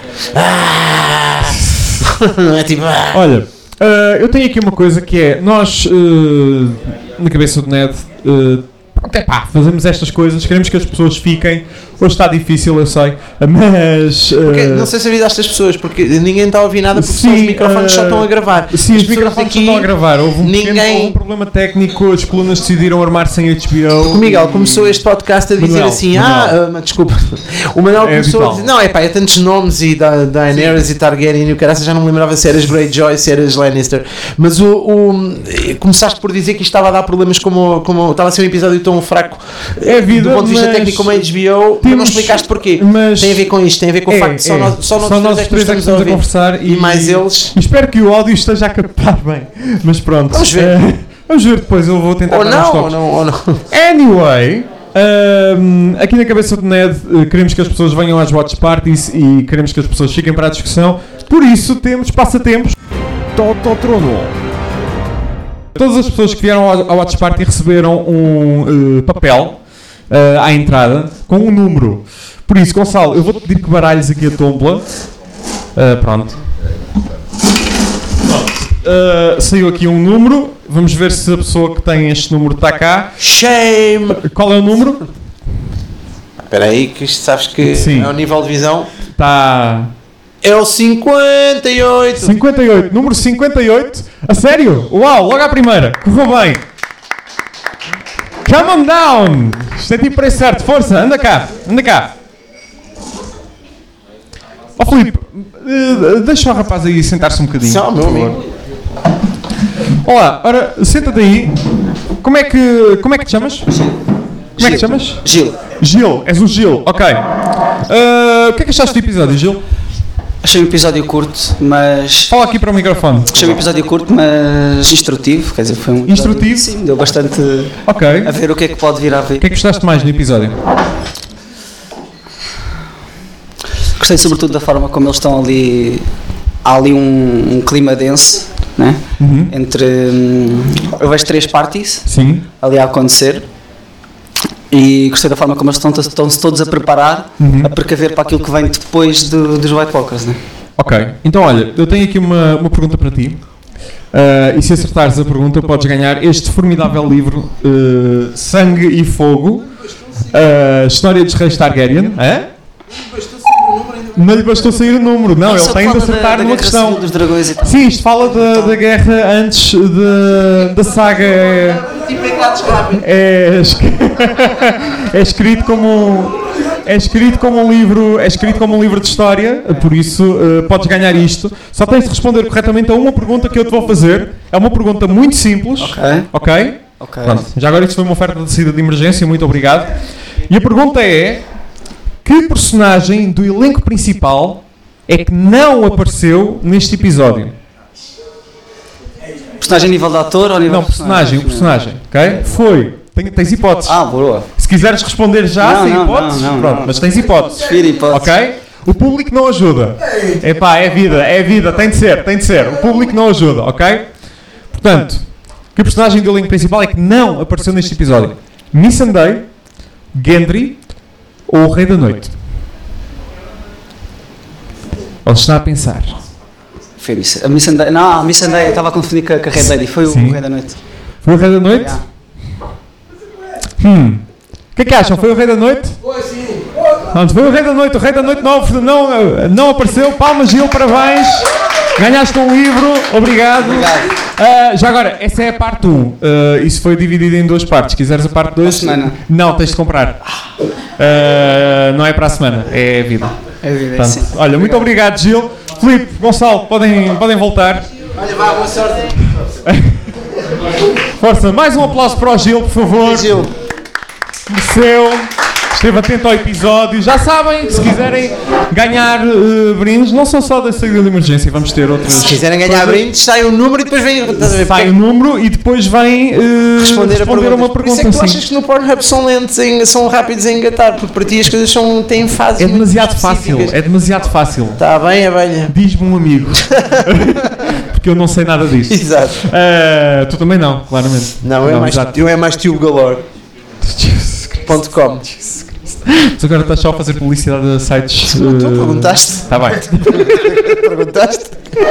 Speaker 2: não é tipo
Speaker 4: Olha, eu tenho aqui uma coisa que é, nós na cabeça do Ned fazemos estas coisas, queremos que as pessoas fiquem. Hoje está difícil, eu sei, mas
Speaker 2: porque não sei se avisaste as pessoas, porque ninguém está a ouvir nada porque só os microfones só estão a gravar.
Speaker 4: Sim,
Speaker 2: As
Speaker 4: os
Speaker 2: pessoas
Speaker 4: microfones
Speaker 2: aqui,
Speaker 4: estão a gravar. Houve
Speaker 2: ninguém...
Speaker 4: um problema técnico, as colunas decidiram armar-se em HBO.
Speaker 2: O Miguel começou este podcast a dizer
Speaker 4: Manuel,
Speaker 2: assim,
Speaker 4: Manuel.
Speaker 2: desculpa, o Manuel começou
Speaker 4: habitual.
Speaker 2: a dizer, não, é tantos nomes e da Daenerys e Targaryen e o caraça, já não me lembrava se eras Greyjoy, se eras Lannister, mas começaste por dizer que isto estava a dar problemas como estava a ser um episódio tão fraco
Speaker 4: vida,
Speaker 2: do ponto de vista
Speaker 4: mas
Speaker 2: técnico como a HBO, mas não explicaste porquê.
Speaker 4: Mas
Speaker 2: tem a ver com isto, tem a ver com o facto de só nós três é que estamos a
Speaker 4: conversar
Speaker 2: e mais eles.
Speaker 4: E espero que o áudio esteja a captar bem, mas pronto.
Speaker 2: Vamos ver.
Speaker 4: Vamos ver depois, eu vou tentar
Speaker 2: Ou
Speaker 4: dar uns
Speaker 2: não,
Speaker 4: toques.
Speaker 2: ou não.
Speaker 4: Anyway, aqui na cabeça do Ned queremos que as pessoas venham às watch parties e queremos que as pessoas fiquem para a discussão. Por isso temos passatempos. Tototrono. Todas as pessoas que vieram ao watch party receberam um papel à entrada com um número. Por isso, Gonçalo, eu vou-te pedir que baralhes aqui a tombola. Pronto. Saiu aqui um número. Vamos ver se a pessoa que tem este número está cá.
Speaker 2: Shame!
Speaker 4: Qual é o número?
Speaker 2: Espera aí, que isto sabes que
Speaker 4: Sim.
Speaker 2: é o nível de visão.
Speaker 4: Está...
Speaker 2: É o 58!
Speaker 4: 58. Número 58. A sério? Uau, logo à primeira. Correu bem. Come on down. Isto é tipo preço certo. Força, anda cá. Anda cá. Ó Filipe, deixa o rapaz aí sentar-se um bocadinho.
Speaker 2: Só, meu
Speaker 4: por favor.
Speaker 2: amigo.
Speaker 4: Olá, ora, senta-te aí. Como é que te chamas? Como é que te chamas?
Speaker 5: Gil,
Speaker 4: Gil, és o Gil, ok. O que é que achaste do episódio, Gil?
Speaker 5: achei o episódio curto, mas...
Speaker 4: Fala aqui para o microfone.
Speaker 5: Achei o episódio curto, mas instrutivo, quer dizer, foi um...
Speaker 4: Instrutivo?
Speaker 5: Sim, deu bastante
Speaker 4: Ok.
Speaker 5: a ver o que é que pode vir a ver.
Speaker 4: O que é que gostaste mais no episódio?
Speaker 5: Gostei sobretudo da forma como eles estão ali há ali um clima denso, né? Entre. Eu vejo 3 parties
Speaker 4: Sim.
Speaker 5: ali a acontecer. E gostei da forma como eles estão-se todos a preparar, a precaver para aquilo que vem depois dos White Walkers, né?
Speaker 4: Ok, então olha, eu tenho aqui uma pergunta para ti. E se acertares a pergunta, podes ganhar este formidável livro, Sangue e Fogo, História dos Reis Targaryen. Não lhe bastou sair o número, não, ele tem de acertar numa questão.
Speaker 5: Dos dragões e tal.
Speaker 4: Sim, isto fala da guerra antes da saga. É escrito como um livro de história, por isso podes ganhar isto. Só tens de responder corretamente a uma pergunta que eu te vou fazer. É uma pergunta muito simples. Ok? Pronto. Já agora isto foi uma oferta de saída de emergência, muito obrigado. E a pergunta é: que personagem do elenco principal é que não apareceu neste episódio?
Speaker 5: Personagem a nível de ator ou a nível
Speaker 4: Não,
Speaker 5: de
Speaker 4: personagem, ok? Foi. Tens hipóteses.
Speaker 5: Boa.
Speaker 4: Se quiseres responder já, sem hipóteses,
Speaker 5: não,
Speaker 4: pronto, mas tens hipóteses. Ok? O público não ajuda. Epá, é vida, tem de ser. O público não ajuda, ok? Portanto, que personagem do elenco principal é que não apareceu neste episódio? Missandei, Gendry ou o Rei da Noite? Ele está a pensar.
Speaker 5: Foi a Missandei. Não, a Missandei, estava a confundir com a Red Lady. Foi o Rei da Noite.
Speaker 4: Foi o Rei da Noite? O que é que acham? Foi o Rei da Noite? Foi sim. Pronto, foi o Rei da Noite. O Rei da Noite não apareceu. Palmas, Gil, parabéns. Ganhaste um livro. Obrigado. Já agora, essa é a parte 1. Isso foi dividido em 2 partes. Se quiseres a parte 2... Não, tens de comprar. Não é para a semana. É a vida. Portanto,
Speaker 5: Sim.
Speaker 4: olha, muito obrigado, Gil. Filipe, Gonçalo, podem voltar.
Speaker 2: Olha, vá, boa sorte.
Speaker 4: Força, mais um aplauso para o Gil, por favor.
Speaker 2: Gil.
Speaker 4: Mereceu. Esteve atento ao episódio. Já sabem, se quiserem ganhar brindes, não são só da saída de emergência, vamos ter outras.
Speaker 2: Se quiserem ganhar brindes, sai o número e depois vem.
Speaker 4: Sai o número e depois vem responder uma pergunta.
Speaker 2: Por isso é que tu achas que no Pornhub são lentos, são rápidos a engatar, porque para ti as coisas têm fases.
Speaker 4: É demasiado fácil.
Speaker 2: Está bem, abelha.
Speaker 4: Diz-me um amigo. Porque eu não sei nada disto.
Speaker 2: Exato.
Speaker 4: Tu também não, claramente.
Speaker 2: Não, eu é mais tio galore. .com.
Speaker 4: Mas agora estás só a fazer publicidade a sites.
Speaker 2: Tu perguntaste.
Speaker 4: Está bem.
Speaker 2: Perguntaste?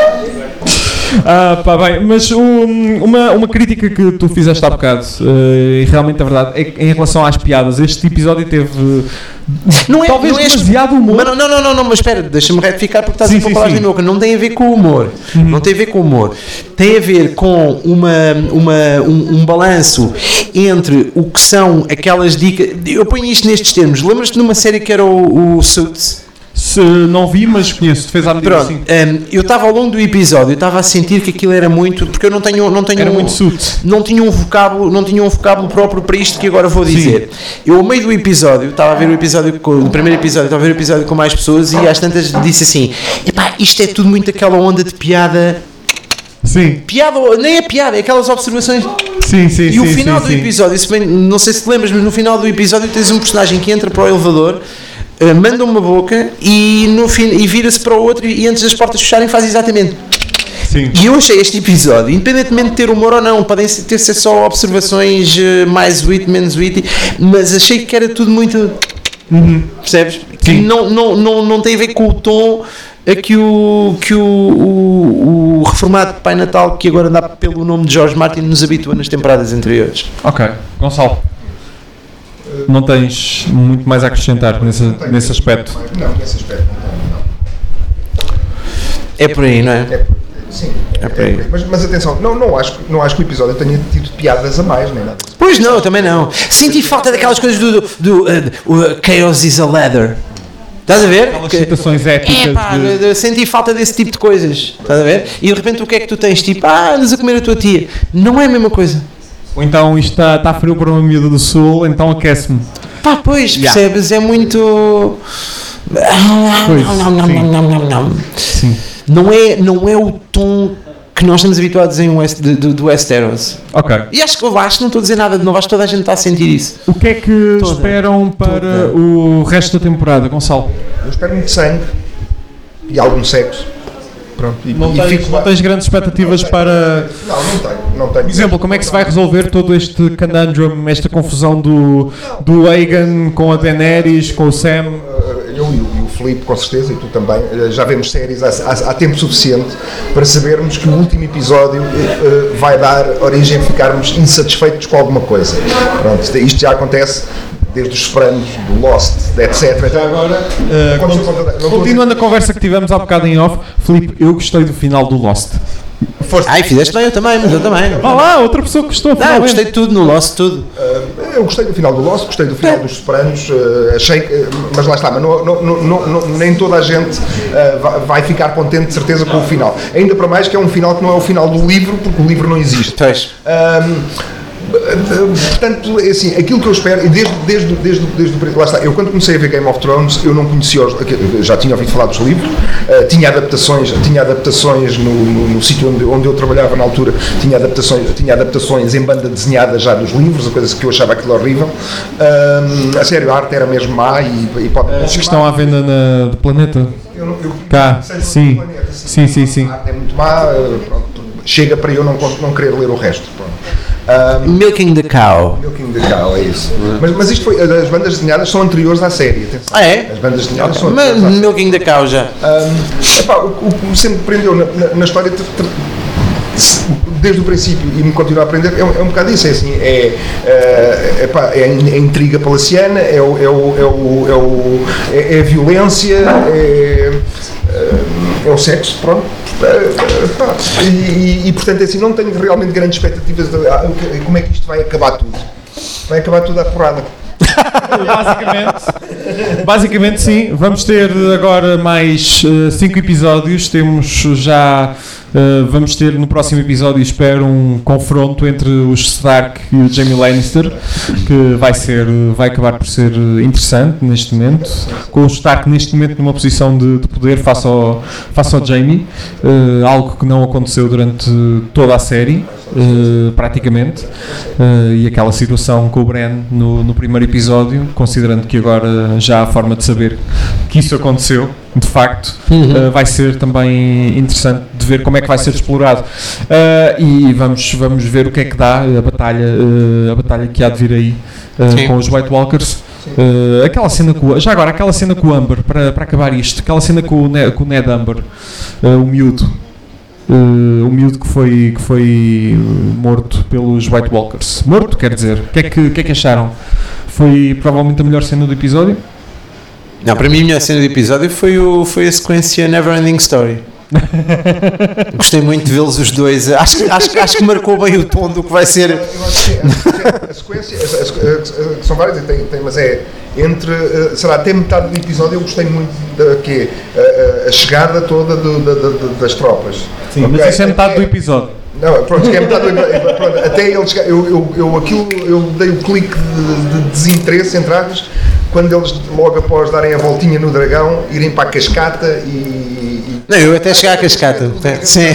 Speaker 4: Pá, bem, mas uma crítica que tu fizeste há bocado, e realmente é verdade, é que em relação às piadas, este episódio teve talvez demasiado humor.
Speaker 2: Não, mas espera, deixa-me retificar porque estás a falar palavras na boca. Não tem a ver com o humor. Não tem a ver com o humor. Tem a ver com um balanço entre o que são aquelas dicas. Eu ponho isto nestes termos. Lembras-te de uma série que era o Suits?
Speaker 4: Se não vi, mas conheço, fez à medida assim.
Speaker 2: Eu estava ao longo do episódio, eu estava a sentir que aquilo era muito, porque eu não tenho
Speaker 4: era muito suit.
Speaker 2: não tinha um vocábulo próprio para isto que agora vou dizer. Eu, ao meio do episódio, estava a ver o primeiro episódio, estava a ver o episódio com mais pessoas e às tantas disse assim: epá, isto é tudo muito aquela onda de piada.
Speaker 4: Sim.
Speaker 2: Piada, nem é piada, é aquelas observações.
Speaker 4: Sim.
Speaker 2: E o final do episódio, não sei se te lembras, mas no final do episódio tens um personagem que entra para o elevador, manda uma boca e no fim e vira-se para o outro e antes das portas fecharem faz exatamente.
Speaker 4: Sim.
Speaker 2: E eu achei este episódio, independentemente de ter humor ou não, podem ter só observações mais witty, menos witty, mas achei que era tudo muito. Percebes? Que não tem a ver com o tom a que o reformado Pai Natal, que agora dá pelo nome de George Martin, nos habitua nas temporadas anteriores.
Speaker 4: Ok, Gonçalo. Não tens muito mais a acrescentar nesse aspecto?
Speaker 3: Não, nesse aspecto não.
Speaker 2: É por aí, não é?
Speaker 3: Sim,
Speaker 2: é por aí.
Speaker 3: Mas atenção, não acho que o episódio tenha tido piadas a mais, nem nada.
Speaker 2: Pois não, também não. Senti falta daquelas coisas do Chaos is a Leather. Estás a ver?
Speaker 4: Aquelas citações épicas.
Speaker 2: Senti falta desse tipo de coisas. Estás a ver? E de repente o que é que tu tens? Tipo, andas a comer a tua tia. Não é a mesma coisa.
Speaker 4: Ou então isto está frio para uma miúda do sul, então aquece-me.
Speaker 2: Pá, pois, percebes? É muito.
Speaker 4: Sim.
Speaker 2: Não é o tom que nós estamos habituados em do Westeros.
Speaker 4: Ok.
Speaker 2: E acho que não estou a dizer nada de novo, acho que toda a gente está a sentir isso.
Speaker 4: O que é que esperam para o resto da temporada, Gonçalo?
Speaker 3: Eu espero muito sangue e algum sexo. Pronto,
Speaker 4: Não tens grandes expectativas para...
Speaker 3: Não tenho.
Speaker 4: Por exemplo, como é que se vai resolver todo este conundrum, esta confusão do Aegon com a Daenerys, com o Sam?
Speaker 3: Eu e o Filipe, com certeza, e tu também, já vemos séries há tempo suficiente para sabermos que o último episódio vai dar origem a ficarmos insatisfeitos com alguma coisa. Pronto, isto já acontece desde os Sopranos, do Lost, etc.
Speaker 4: Já agora, continuando a conversa que tivemos há bocado em off, Filipe, eu gostei do final do Lost.
Speaker 2: Fizeste bem, eu também.
Speaker 4: Vá lá, outra pessoa que gostou.
Speaker 2: Não, eu gostei de tudo no Lost, tudo.
Speaker 3: Eu gostei do final do Lost, gostei do final dos Sopranos, achei que, mas lá está, mas nem toda a gente vai ficar contente de certeza com o final. Ainda para mais que é um final que não é o final do livro, porque o livro não existe. Portanto, assim, aquilo que eu espero, desde lá está, eu quando comecei a ver Game of Thrones, eu não conhecia já tinha ouvido falar dos livros, tinha adaptações no sítio onde eu trabalhava na altura, tinha adaptações em banda desenhada já dos livros, a coisa que eu achava aquilo horrível. A sério, a arte era mesmo má e pode...
Speaker 4: As que estão à venda do Planeta? Cá, sim. Sim.
Speaker 3: A arte é muito má, pronto, chega para eu não querer ler o resto. Pronto.
Speaker 2: Milking the Cow,
Speaker 3: é isso. Mas isto foi, as bandas desenhadas são anteriores à série, atenção.
Speaker 2: É?
Speaker 3: As bandas desenhadas são anteriores
Speaker 2: à série. Milking the Cow já.
Speaker 3: O que sempre me prendeu na história, desde o princípio, e me continua a aprender, é um bocado isso, é assim, é a intriga palaciana, é a violência, é o sexo, pronto. E portanto, assim, não tenho realmente grandes expectativas de como é que isto vai acabar tudo. Vai acabar tudo à porrada.
Speaker 4: Basicamente sim. Vamos ter agora mais 5 episódios. Temos já vamos ter no próximo episódio, espero, um confronto entre os Stark e o Jaime Lannister, que vai acabar por ser interessante neste momento, com o Stark neste momento numa posição de poder face ao Jaime, algo que não aconteceu durante toda a série, praticamente, e aquela situação com o Bran no primeiro episódio, considerando que agora já há forma de saber que isso aconteceu de facto, vai ser também interessante de ver como é que vai ser explorado, e vamos ver o que é que dá a batalha que há de vir aí com os White Walkers. Aquela cena com o Amber, para acabar isto, aquela cena com o Ned Amber, o miúdo que foi morto pelos White Walkers. Morto, quer dizer, o que é que acharam? Foi provavelmente a melhor cena do episódio?
Speaker 2: Não, para mim a melhor cena do episódio foi a sequência Neverending Story. Gostei muito de vê-los os dois. Acho que marcou bem o tom do que vai ser.
Speaker 3: Eu acho que a sequência, são várias, mas é entre, será, até metade do episódio eu gostei muito a chegada toda das tropas.
Speaker 4: Sim, okay? Mas isso é metade do episódio.
Speaker 3: Não, pronto, que é metade do episódio. Pronto, até ele chegar, eu dei o clique de desinteresse, entre aspas, quando eles, logo após darem a voltinha no dragão, irem para a cascata e...
Speaker 2: Não, eu até chegar à cascata. Sim.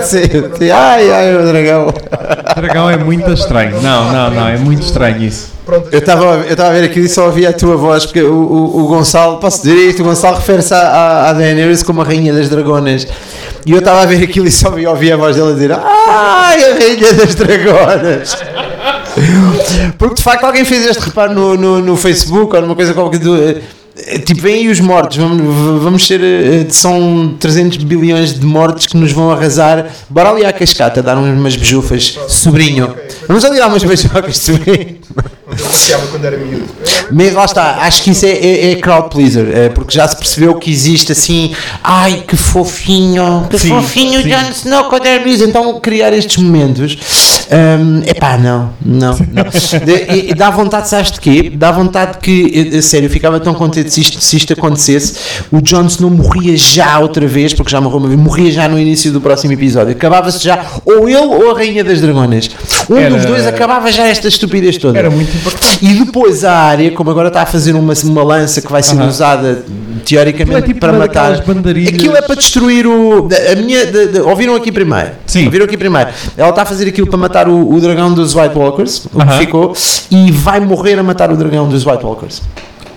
Speaker 2: Ai, o dragão.
Speaker 4: O dragão é muito estranho. Não, é muito estranho isso.
Speaker 2: Eu estava a ver aquilo e só ouvia a tua voz, porque o Gonçalo, posso dizer isto, o Gonçalo refere-se à Daenerys como a rainha das dragonas. E eu estava a ver aquilo e só ouvia a voz dela dizer: ai, a rainha das dragonas. Porque de facto alguém fez este reparo no Facebook ou numa coisa qualquer do... Tipo, vêm aí os mortos, vamos ser, são 300 bilhões de mortos que nos vão arrasar. Bora ali à cascata dar umas beijufas, sobrinho. Vamos ali dar umas beijufas, sobrinho.
Speaker 3: Eu passeava quando era miúdo.
Speaker 2: Mas lá está, acho que isso é crowd pleaser, porque já se percebeu que existe assim, ai que fofinho, fofinho Jon Snow quando era miúdo. Então criar estes momentos, não. E dá vontade, sabes de quê? Dá vontade que, a sério, eu ficava tão contente se isto acontecesse. O Jon Snow morria já outra vez, porque já morreu uma vez, morria já no início do próximo episódio. Acabava-se já, ou ele ou a Rainha das Dragonas. Dos dois acabava já esta estupidez toda.
Speaker 4: Era muito importante.
Speaker 2: E depois a área, como agora está a fazer uma lança que vai ser usada teoricamente
Speaker 4: tipo
Speaker 2: para matar. Aquilo é para destruir ouviram aqui primeiro.
Speaker 4: Sim.
Speaker 2: Ouviram aqui primeiro. Ela está a fazer aquilo para matar o dragão dos White Walkers, o que ficou, e vai morrer a matar o dragão dos White Walkers.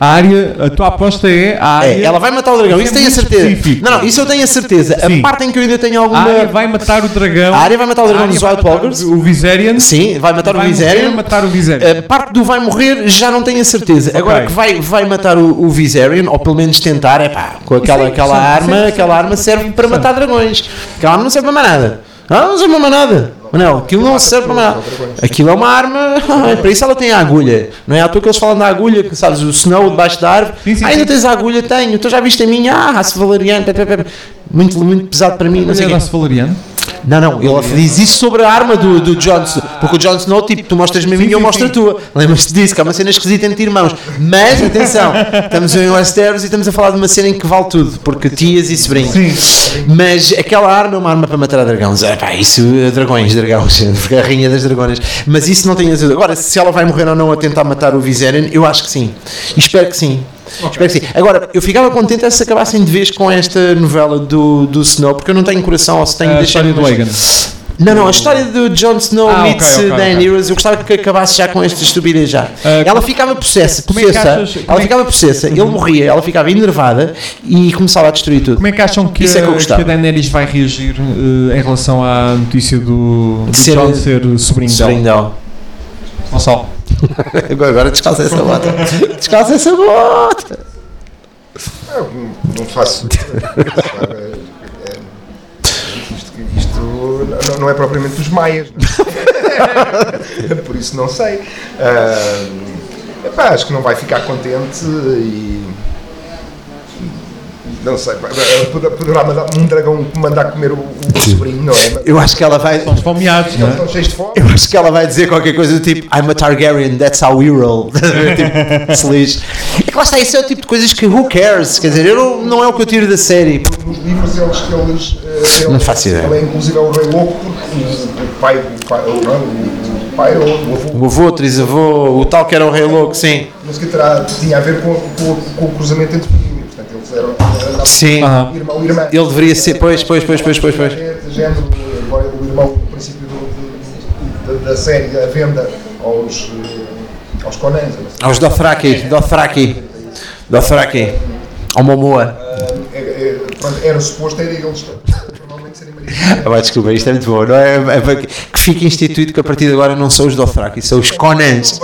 Speaker 4: A tua aposta é a Arya.
Speaker 2: Ela vai matar o dragão, isso tenho a certeza.
Speaker 4: Específico.
Speaker 2: Não, isso eu tenho a certeza.
Speaker 4: Sim.
Speaker 2: A parte em que eu ainda tenho
Speaker 4: A
Speaker 2: alguma.
Speaker 4: Arya vai matar o dragão.
Speaker 2: A Arya vai matar o dragão dos White Walkers.
Speaker 4: O Viserion.
Speaker 2: Sim, vai matar o Viserion.
Speaker 4: Vai matar o Viserion.
Speaker 2: A parte do vai morrer já não tenho a certeza. Agora que vai matar o Viserion, ou pelo menos tentar, com aquela arma serve para matar dragões. Aquela arma não serve para mais nada. Não serve para mais nada. Não, aquilo não serve para nada. Aquilo é uma arma. Para isso ela tem a agulha. Não é à toa que eles falam da agulha, que sabes, o Snow debaixo da árvore. Ainda tens a agulha? Tenho. Tu já viste a minha? Raça valeriana. Muito pesado para mim. Não sei o
Speaker 4: Raça valeriana?
Speaker 2: Não, ele diz isso sobre a arma do Jon Snow. Porque o Jon Snow, tipo, tu mostras-me a mim e eu mostro a tua. Lembras-te disso, que é uma cena esquisita entre irmãos. Mas, atenção, estamos em Westeros e estamos a falar de uma cena em que vale tudo. Porque tias e sobrinhos.
Speaker 4: Sim.
Speaker 2: Mas aquela arma é uma arma para matar dragões. Isso, dragões, porque é a rainha das dragonas. Mas isso não tenho a dúvida. Agora, se ela vai morrer ou não a tentar matar o Viserion, eu acho que sim. E espero que sim. Espero que sim. Agora, eu ficava contente se acabassem de vez com esta novela do Snow, porque eu não tenho coração, ou se tenho
Speaker 4: a história do Aegon.
Speaker 2: Não, a história do Jon Snow meets Daenerys, eu gostava que acabasse já com esta estupidez já. Ela ficava possessa, ele morria, ela ficava enervada e começava a destruir tudo.
Speaker 4: Como é que acham que a Daenerys vai reagir em relação à notícia do Jon ser sobrinho dela? Gonçalo.
Speaker 2: Agora descalça essa bota. Descalça essa bota.
Speaker 3: Não faço. Isto não é propriamente dos maias. Por isso não sei. Acho que não vai ficar contente e. Não sei, poderá um dragão mandar comer o sobrinho, não é?
Speaker 2: Eu acho que ela vai.
Speaker 4: Estão esfomeados, não é?
Speaker 3: Estão cheios de fome.
Speaker 2: Eu acho que ela vai dizer qualquer coisa do tipo I'm a Targaryen, that's how we roll. Tipo, se lixe. É que lá está, isso é o tipo de coisas que who cares? Quer dizer, não é o que eu tiro da série.
Speaker 3: Nos livros eles
Speaker 2: não faço ideia.
Speaker 3: Ele é inclusive o rei louco porque o pai ou
Speaker 2: o avô, trisavô, o tal que era o rei louco, sim.
Speaker 3: Mas que tinha a ver com o cruzamento entre famílias. Portanto, eles eram
Speaker 2: sim.
Speaker 3: Irmão e irmã.
Speaker 2: Ele deveria ser, pois.
Speaker 3: Género, agora o irmão, no princípio da série, a venda aos Conans.
Speaker 2: Aos Dothraki. Ao Momoa.
Speaker 3: Era suposto eles provavelmente serem maridos.
Speaker 2: Desculpa, isto é muito bom, não é? Que fique instituído que a partir de agora não são os Dothraki, são os Conans.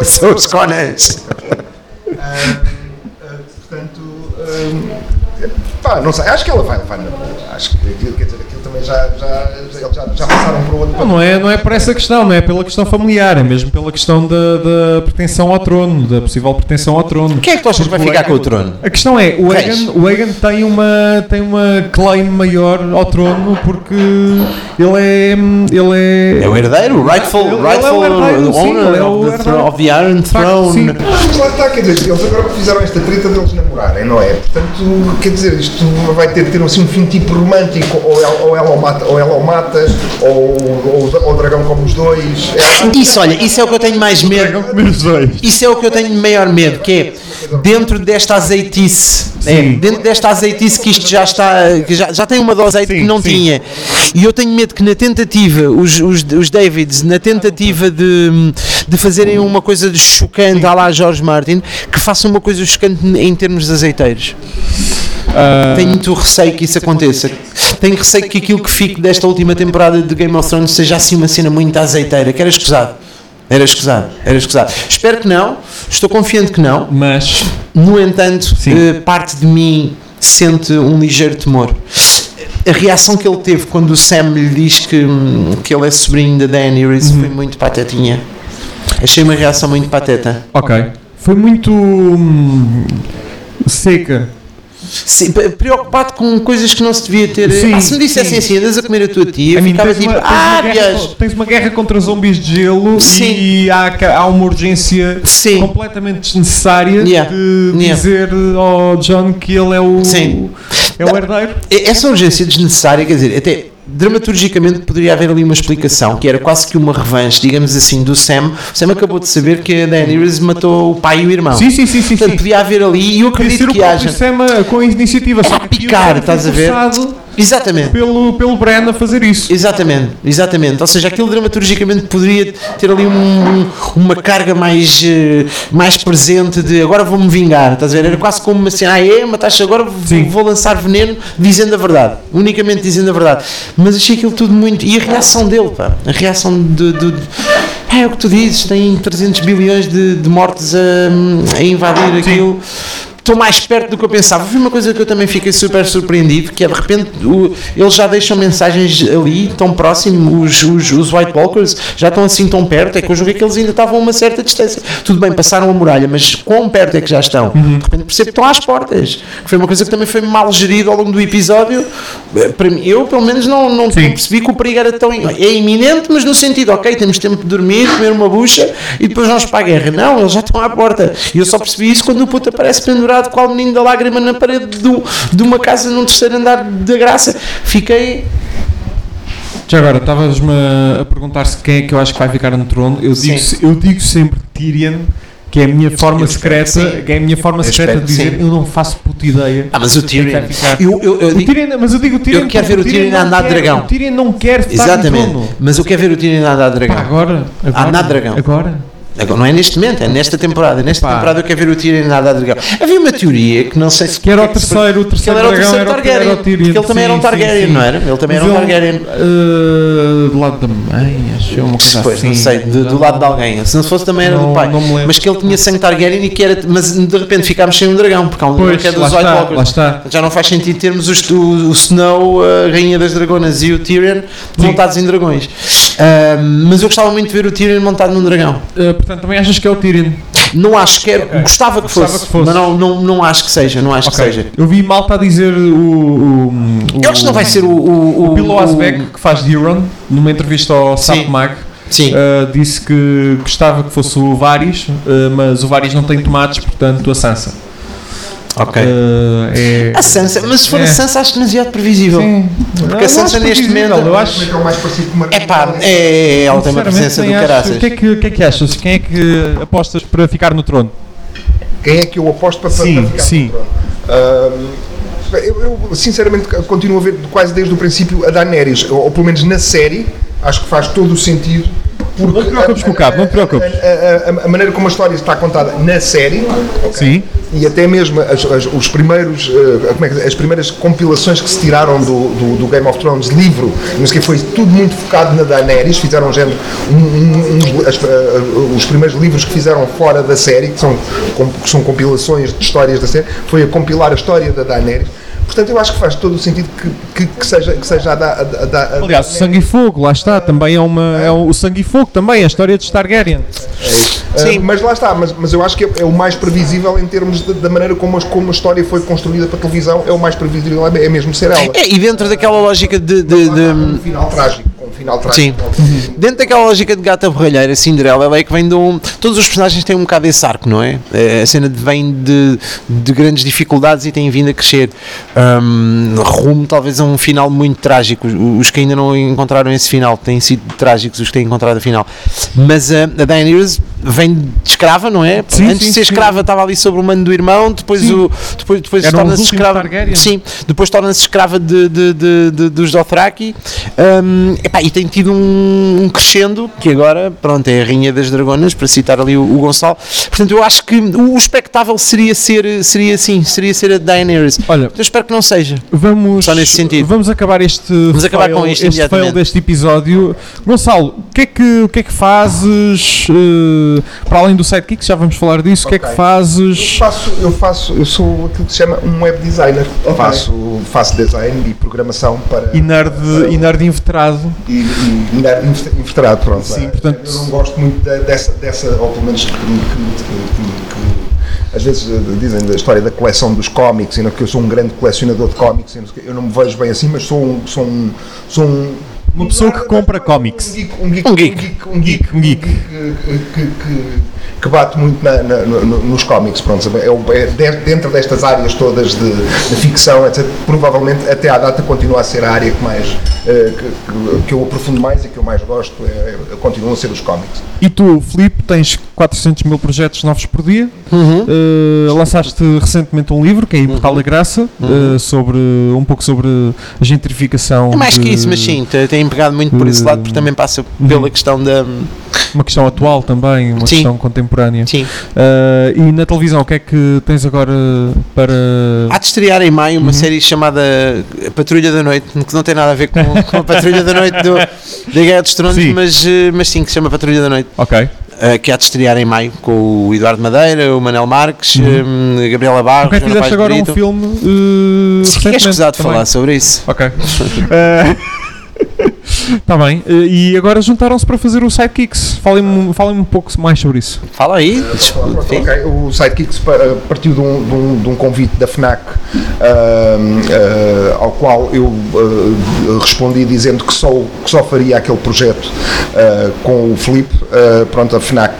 Speaker 3: Portanto, não sei, acho que ela vai na boa. Acho que aquilo também já passaram para o outro.
Speaker 4: Não é por essa questão, não é pela questão familiar, é mesmo pela questão da pretensão ao trono, da possível pretensão ao trono.
Speaker 2: Quem é que tu achas que vai ficar com o trono?
Speaker 4: A questão é, o Aegon tem uma claim maior ao trono porque ele é
Speaker 2: o herdeiro, rightful owner of the Iron Throne.
Speaker 3: Lá está, quer dizer, eles agora fizeram esta treta deles namorarem, não é? Portanto, quer dizer, isto vai ter assim um fim tipo romântico, ou ela o mata, ou o dragão come os dois.
Speaker 2: Isso, olha, isso é o que eu tenho mais medo. Isso é o que eu tenho maior medo, que é dentro desta azeitice. Dentro desta azeitice que isto já está, que já tem uma dose de azeite que não tinha. E eu tenho medo que na tentativa, os Davids, na tentativa de fazerem uma coisa de chocante à lá George Martin, que façam uma coisa chocante em termos de azeiteiros. Tenho muito receio que isso aconteça. Tenho receio que aquilo que fique desta última temporada de Game of Thrones seja assim uma cena muito azeiteira, que era escusado. Espero que não, estou confiante que não,
Speaker 4: mas
Speaker 2: no entanto, parte de mim sente um ligeiro temor. A reação que ele teve quando o Sam lhe diz que ele é sobrinho da Daenerys foi muito patetinha. Achei uma reação muito pateta.
Speaker 4: Ok. Foi muito seca.
Speaker 2: Sim, preocupado com coisas que não se devia ter. Se me dissessem assim, andas a comer a tua tia, ficava tipo,
Speaker 4: tens uma guerra contra zombies de gelo e há uma urgência completamente desnecessária de dizer ao Jon que ele é o herdeiro.
Speaker 2: Essa urgência desnecessária, quer dizer, até dramaturgicamente poderia haver ali uma explicação, que era quase que uma revanche, digamos assim, do Sam. O Sam acabou de saber que a Daenerys matou o pai e o irmão.
Speaker 4: Sim.
Speaker 2: Portanto, podia haver ali, e eu acredito que haja.
Speaker 4: Sam com a iniciativa, só que
Speaker 2: picar, estás a ver? Exatamente.
Speaker 4: pelo Bran a fazer isso.
Speaker 2: Exatamente. Ou seja, aquilo dramaturgicamente poderia ter ali uma carga mais presente de agora vou-me vingar, estás a ver? Era quase como uma cena, mataste agora, vou lançar veneno dizendo a verdade, unicamente dizendo a verdade. Mas achei aquilo tudo muito. E a reação dele, pá, a reação é o que tu dizes, tem 300 bilhões de mortes a invadir aquilo. Estou mais perto do que eu pensava. Foi uma coisa que eu também fiquei super surpreendido, que é de repente eles já deixam mensagens ali tão próximo, os White Walkers já estão assim tão perto, é que eu joguei que eles ainda estavam a uma certa distância. Tudo bem, passaram a muralha, mas quão perto é que já estão? De repente percebo que estão às portas. Foi uma coisa que também foi mal gerida ao longo do episódio. Para mim, eu pelo menos não percebi que o perigo era tão... É iminente, mas no sentido, ok, temos tempo de dormir, comer uma bucha e depois vamos para a guerra. Não, eles já estão à porta. E eu só percebi isso quando o puto aparece pendurado qual menino da lágrima na parede de uma casa num terceiro andar da Graça. Fiquei...
Speaker 4: Já agora, estavas-me a perguntar-se quem é que eu acho que vai ficar no trono. Eu digo sempre Tyrion, que é a minha forma secreta, de dizer eu não faço puta ideia.
Speaker 2: Mas o Tyrion...
Speaker 4: Eu
Speaker 2: quero ver o Tyrion a andar de dragão.
Speaker 4: O Tyrion não quer estar no trono.
Speaker 2: Mas eu quero ver o Tyrion a andar de dragão.
Speaker 4: Agora?
Speaker 2: A andar de dragão.
Speaker 4: Agora?
Speaker 2: Não é neste momento, é nesta temporada. Nesta temporada eu quero ver o Tyrion nada de dragão. Havia uma teoria que não sei se...
Speaker 4: Que era o terceiro dragão, era o Tyrion.
Speaker 2: Porque ele também era um Targaryen, não era? Ele também era um Targaryen.
Speaker 4: Do lado da mãe, acho uma coisa
Speaker 2: pois,
Speaker 4: assim.
Speaker 2: Não sei, do lado de alguém. Se não fosse também era do pai. Mas que ele tinha sangue Targaryen e que era... Mas de repente ficámos sem um dragão, porque há um dragão que é dos White Walkers. Já não faz sentido termos o Snow, a Rainha das Dragonas, e o Tyrion montados em dragões. Mas eu gostava muito de ver o Tyrion montado num dragão.
Speaker 4: Portanto, também achas que é o Tyrion?
Speaker 2: Não acho que é, gostava que fosse, mas não acho que seja, que seja.
Speaker 4: Eu vi malta a dizer
Speaker 2: eu acho que não vai ser o
Speaker 4: Pillow Asbeck, que faz de Euron, numa entrevista ao Sap Mag, disse que gostava que fosse o Varys, mas o Varys não tem tomates, portanto a Sansa.
Speaker 2: Ok. A Sansa, mas se for a Sansa acho demasiado previsível. Sim. Porque a Sansa neste momento
Speaker 3: eu acho que é o mais parecido com uma...
Speaker 2: ela tem uma presença do caraças.
Speaker 4: O que é que achas? Quem é que apostas para ficar no trono?
Speaker 3: Quem é que eu aposto para ficar no trono? Eu sinceramente continuo a ver quase desde o princípio a Daenerys, ou pelo menos na série, acho que faz todo o sentido.
Speaker 4: Não te preocupes com o cabo, não te preocupes.
Speaker 3: A maneira como a história está contada na série,
Speaker 4: sim,
Speaker 3: e até mesmo as primeiras compilações que se tiraram do Game of Thrones livro, mas que foi tudo muito focado na Daenerys, fizeram os primeiros livros que fizeram fora da série, que são compilações de histórias da série, foi a compilar a história da Daenerys. Portanto, eu acho que faz todo o sentido que seja a
Speaker 4: aliás, o Sangue e Fogo, lá está, também o Sangue e Fogo também, a história de Targaryen.
Speaker 3: Sim, mas lá está, mas eu acho que é o mais previsível em termos da maneira como a história foi construída para a televisão, é o mais previsível, é mesmo ser ela.
Speaker 2: E dentro daquela lógica de
Speaker 3: um final trágico.
Speaker 2: Sim. Dentro daquela lógica de gata borralheira, Cinderela, ela é que vem de todos os personagens têm um bocado esse arco, não é? A cena vem de grandes dificuldades e tem vindo a crescer rumo talvez a um final muito trágico. Os que ainda não encontraram esse final têm sido trágicos, os que têm encontrado a final. Mas a Daenerys vem de escrava, não é? Antes de ser escrava estava ali sobre o mando do irmão, depois torna-se escrava. Sim, depois torna-se escrava dos Dothraki. E tem tido um crescendo que agora, pronto, é a Rainha das Dragonas, para citar ali o Gonçalo. Portanto, eu acho que o expectável seria ser a Daenerys.
Speaker 4: Olha,
Speaker 2: eu espero que não seja. Só nesse sentido.
Speaker 4: Vamos acabar com este fail deste episódio. Gonçalo, o que é que fazes para além do sidekick? Já vamos falar disso. O que é que fazes?
Speaker 3: Eu sou aquilo que se chama um web designer. Faço design e programação para...
Speaker 4: E nerd inveterado.
Speaker 3: E inveterado, pronto.
Speaker 4: Sim, portanto,
Speaker 3: eu não gosto muito dessa ou pelo menos que às vezes dizem da história da coleção dos cómics, que eu sou um grande colecionador de cómics, eu não me vejo bem assim, mas sou
Speaker 4: uma pessoa que compra cómics.
Speaker 3: Um geek que bate muito nos cómics, pronto. Dentro destas áreas todas de ficção, etc., provavelmente até à data continua a ser a área que eu aprofundo mais e que eu mais gosto, continuam a ser os cómics.
Speaker 4: E tu, Filipe, tens 400 mil projetos novos por dia, lançaste recentemente um livro, que é Imortal da Graça, um pouco sobre a gentrificação.
Speaker 2: É mais que isso, mas sim, tem pegado muito por esse lado, porque também passa pela questão da...
Speaker 4: Uma questão atual também, uma questão contemporânea.
Speaker 2: Sim.
Speaker 4: E na televisão, o que é que tens agora para...
Speaker 2: Há de estrear em maio uma série chamada Patrulha da Noite, que não tem nada a ver com a Patrulha da Noite da Guerra dos Tronos, mas sim, que se chama Patrulha da Noite.
Speaker 4: Ok.
Speaker 2: Que há de estrear em maio, com o Eduardo Madeira, o Manel Marques, a Gabriela Barros.
Speaker 4: Ok, fizeste agora um filme
Speaker 2: que é escusado de falar sobre isso.
Speaker 4: Ok. Está bem, e agora juntaram-se para fazer o Sidekicks. Falem-me um pouco mais sobre isso.
Speaker 2: Fala aí.
Speaker 3: Okay. O Sidekicks partiu de um convite da FNAC, ao qual eu respondi dizendo que só faria aquele projeto com o Filipe. Pronto, a FNAC,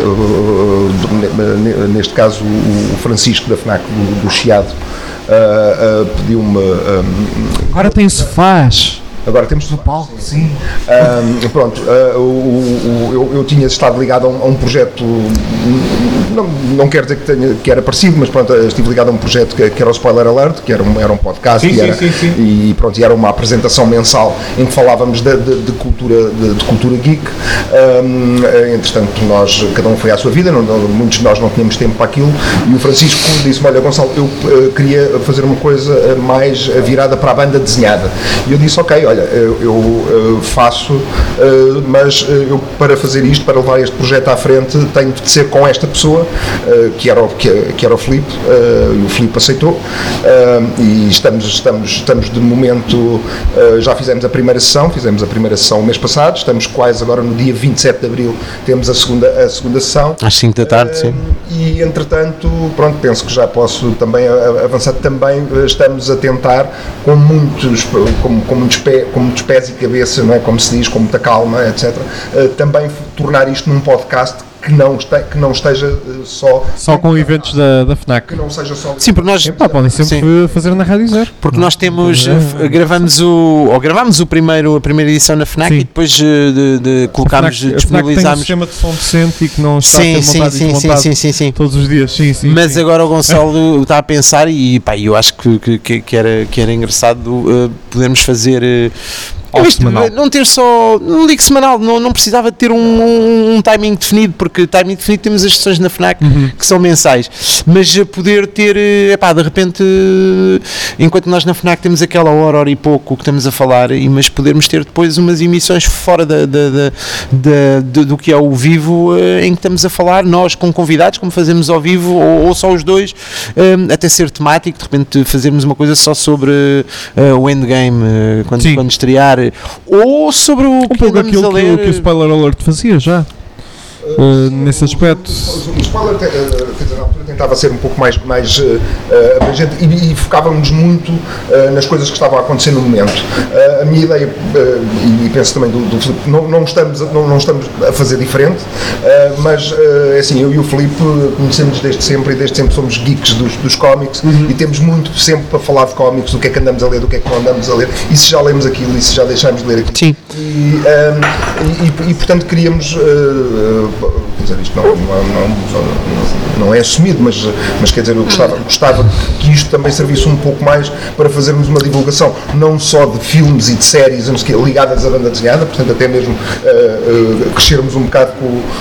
Speaker 3: neste caso o Francisco da FNAC do Chiado, pediu-me...
Speaker 4: Agora tem sofás.
Speaker 3: Agora temos do palco, sim. Pronto, eu tinha estado ligado a um projeto, não quero dizer que era parecido, mas pronto, estive ligado a um projeto que era o Spoiler Alert, que era um podcast, e pronto, e era uma apresentação mensal em que falávamos de cultura geek. Entretanto, cada um foi à sua vida, muitos de nós não tínhamos tempo para aquilo, e o Francisco disse-me: olha, Gonçalo, eu queria fazer uma coisa mais virada para a banda desenhada. E eu disse: ok, olha, eu faço, mas eu, para fazer isto, para levar este projeto à frente, tenho de ser com esta pessoa, que era o Filipe, e o Filipe aceitou, e estamos de momento, já fizemos a primeira sessão o mês passado, estamos quase agora no dia 27 de Abril, temos a segunda sessão.
Speaker 2: Às 5 da tarde, sim.
Speaker 3: E entretanto, pronto, penso que já posso também avançar, também estamos a tentar, com muitos pés e cabeça, não é? Como se diz, com muita calma, etc., também tornar isto num podcast que não esteja só
Speaker 4: com eventos da FNAC.
Speaker 3: Que não seja só...
Speaker 2: Sim, porque nós...
Speaker 4: podem sempre fazer na Rádio Zero.
Speaker 2: Porque nós temos... Gravámos a primeira edição na FNAC, e depois colocámos, disponibilizámos...
Speaker 4: Tem um sistema de som decente e que não está a ser montado e desmontado todos os dias.
Speaker 2: Mas agora o Gonçalo está a pensar, e pá, eu acho que era engraçado podermos fazer... Não digo semanal, não precisava de ter um timing definido, porque timing definido temos as sessões na FNAC que são mensais, mas poder ter, de repente, enquanto nós na FNAC temos aquela hora e pouco que estamos a falar, mas podermos ter depois umas emissões fora do que é o vivo, em que estamos a falar, nós com convidados, como fazemos ao vivo, ou só os dois, até ser temático, de repente fazermos uma coisa só sobre o Endgame, quando estrear, ou sobre o
Speaker 4: que andamos a ler. Que o Spoiler Alert fazia já. Nesse aspecto.
Speaker 3: O Spoiler, quer dizer, na altura tentava ser um pouco mais abrangente e focávamos muito nas coisas que estavam a acontecer no momento. A minha ideia, e penso também do Filipe, não estamos a fazer diferente, mas assim, eu e o Filipe conhecemos desde sempre, e desde sempre somos geeks dos cómics, e temos muito sempre para falar de cómics, do que é que andamos a ler, do que é que não andamos a ler, e se já lemos aquilo, e se já deixámos de ler aquilo.
Speaker 2: Sim.
Speaker 3: E portanto queríamos... quer dizer, isto não é assumido, mas quer dizer, eu gostava que isto também servisse um pouco mais para fazermos uma divulgação, não só de filmes e de séries ligadas à banda desenhada, portanto até mesmo crescermos um bocado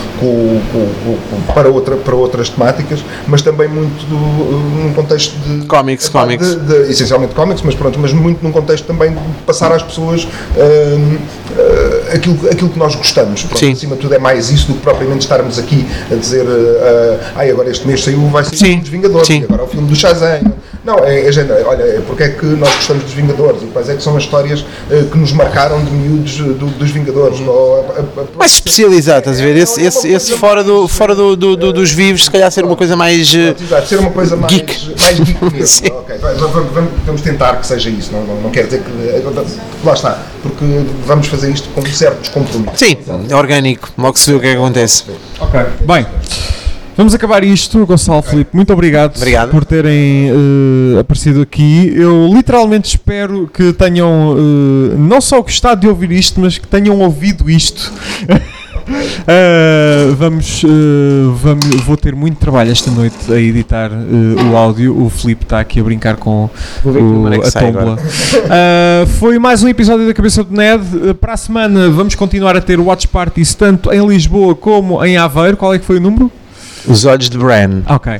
Speaker 3: para outras temáticas, mas também muito num contexto de
Speaker 2: cómics,
Speaker 3: essencialmente cómics, mas muito num contexto também de passar às pessoas aquilo que nós gostamos. Pronto, acima de tudo é mais isso do que propriamente estarmos aqui a dizer agora este mês vai ser o filme dos Vingadores, e agora o filme do Shazam. Não, olha, porque é que nós gostamos dos Vingadores, e quais é que são as histórias que nos marcaram de miúdos dos Vingadores.
Speaker 2: Mais especializado, estás a ver? Esse fora dos vivos, se calhar ser uma coisa mais
Speaker 3: ser uma coisa mais geek mesmo.
Speaker 2: Okay,
Speaker 3: vamos tentar que seja isso, não quer dizer que... Lá está, porque vamos fazer isto com certos compromissos.
Speaker 2: Sim, é orgânico, logo se vê o que é que acontece.
Speaker 4: Ok, bem... Vamos acabar isto, Gonçalo, Filipe. Muito obrigado por terem aparecido aqui. Eu literalmente espero que tenham não só gostado de ouvir isto, mas que tenham ouvido isto. Vou ter muito trabalho esta noite a editar o áudio. O Filipe está aqui a brincar com a tómbola. Foi mais um episódio da Cabeça do Ned. Para a semana vamos continuar a ter watch parties tanto em Lisboa como em Aveiro. Qual é que foi o número?
Speaker 2: Os olhos de Bran.
Speaker 4: Ok.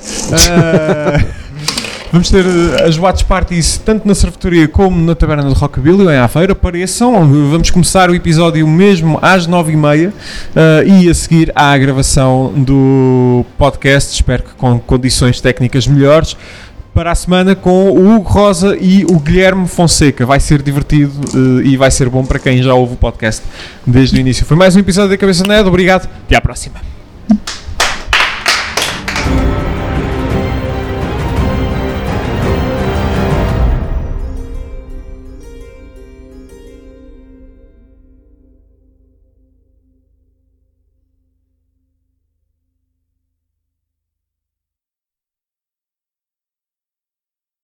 Speaker 4: Vamos ter as watch parties tanto na Cervetoria como na Taberna do Rockabilly em Aveiro. Apareçam, vamos começar o episódio mesmo às 9h30 e a seguir à gravação do podcast, espero que com condições técnicas melhores, para a semana com o Hugo Rosa e o Guilherme Fonseca. Vai ser divertido e vai ser bom para quem já ouve o podcast desde o início. Foi mais um episódio da Cabeça Nerd, obrigado, até à próxima.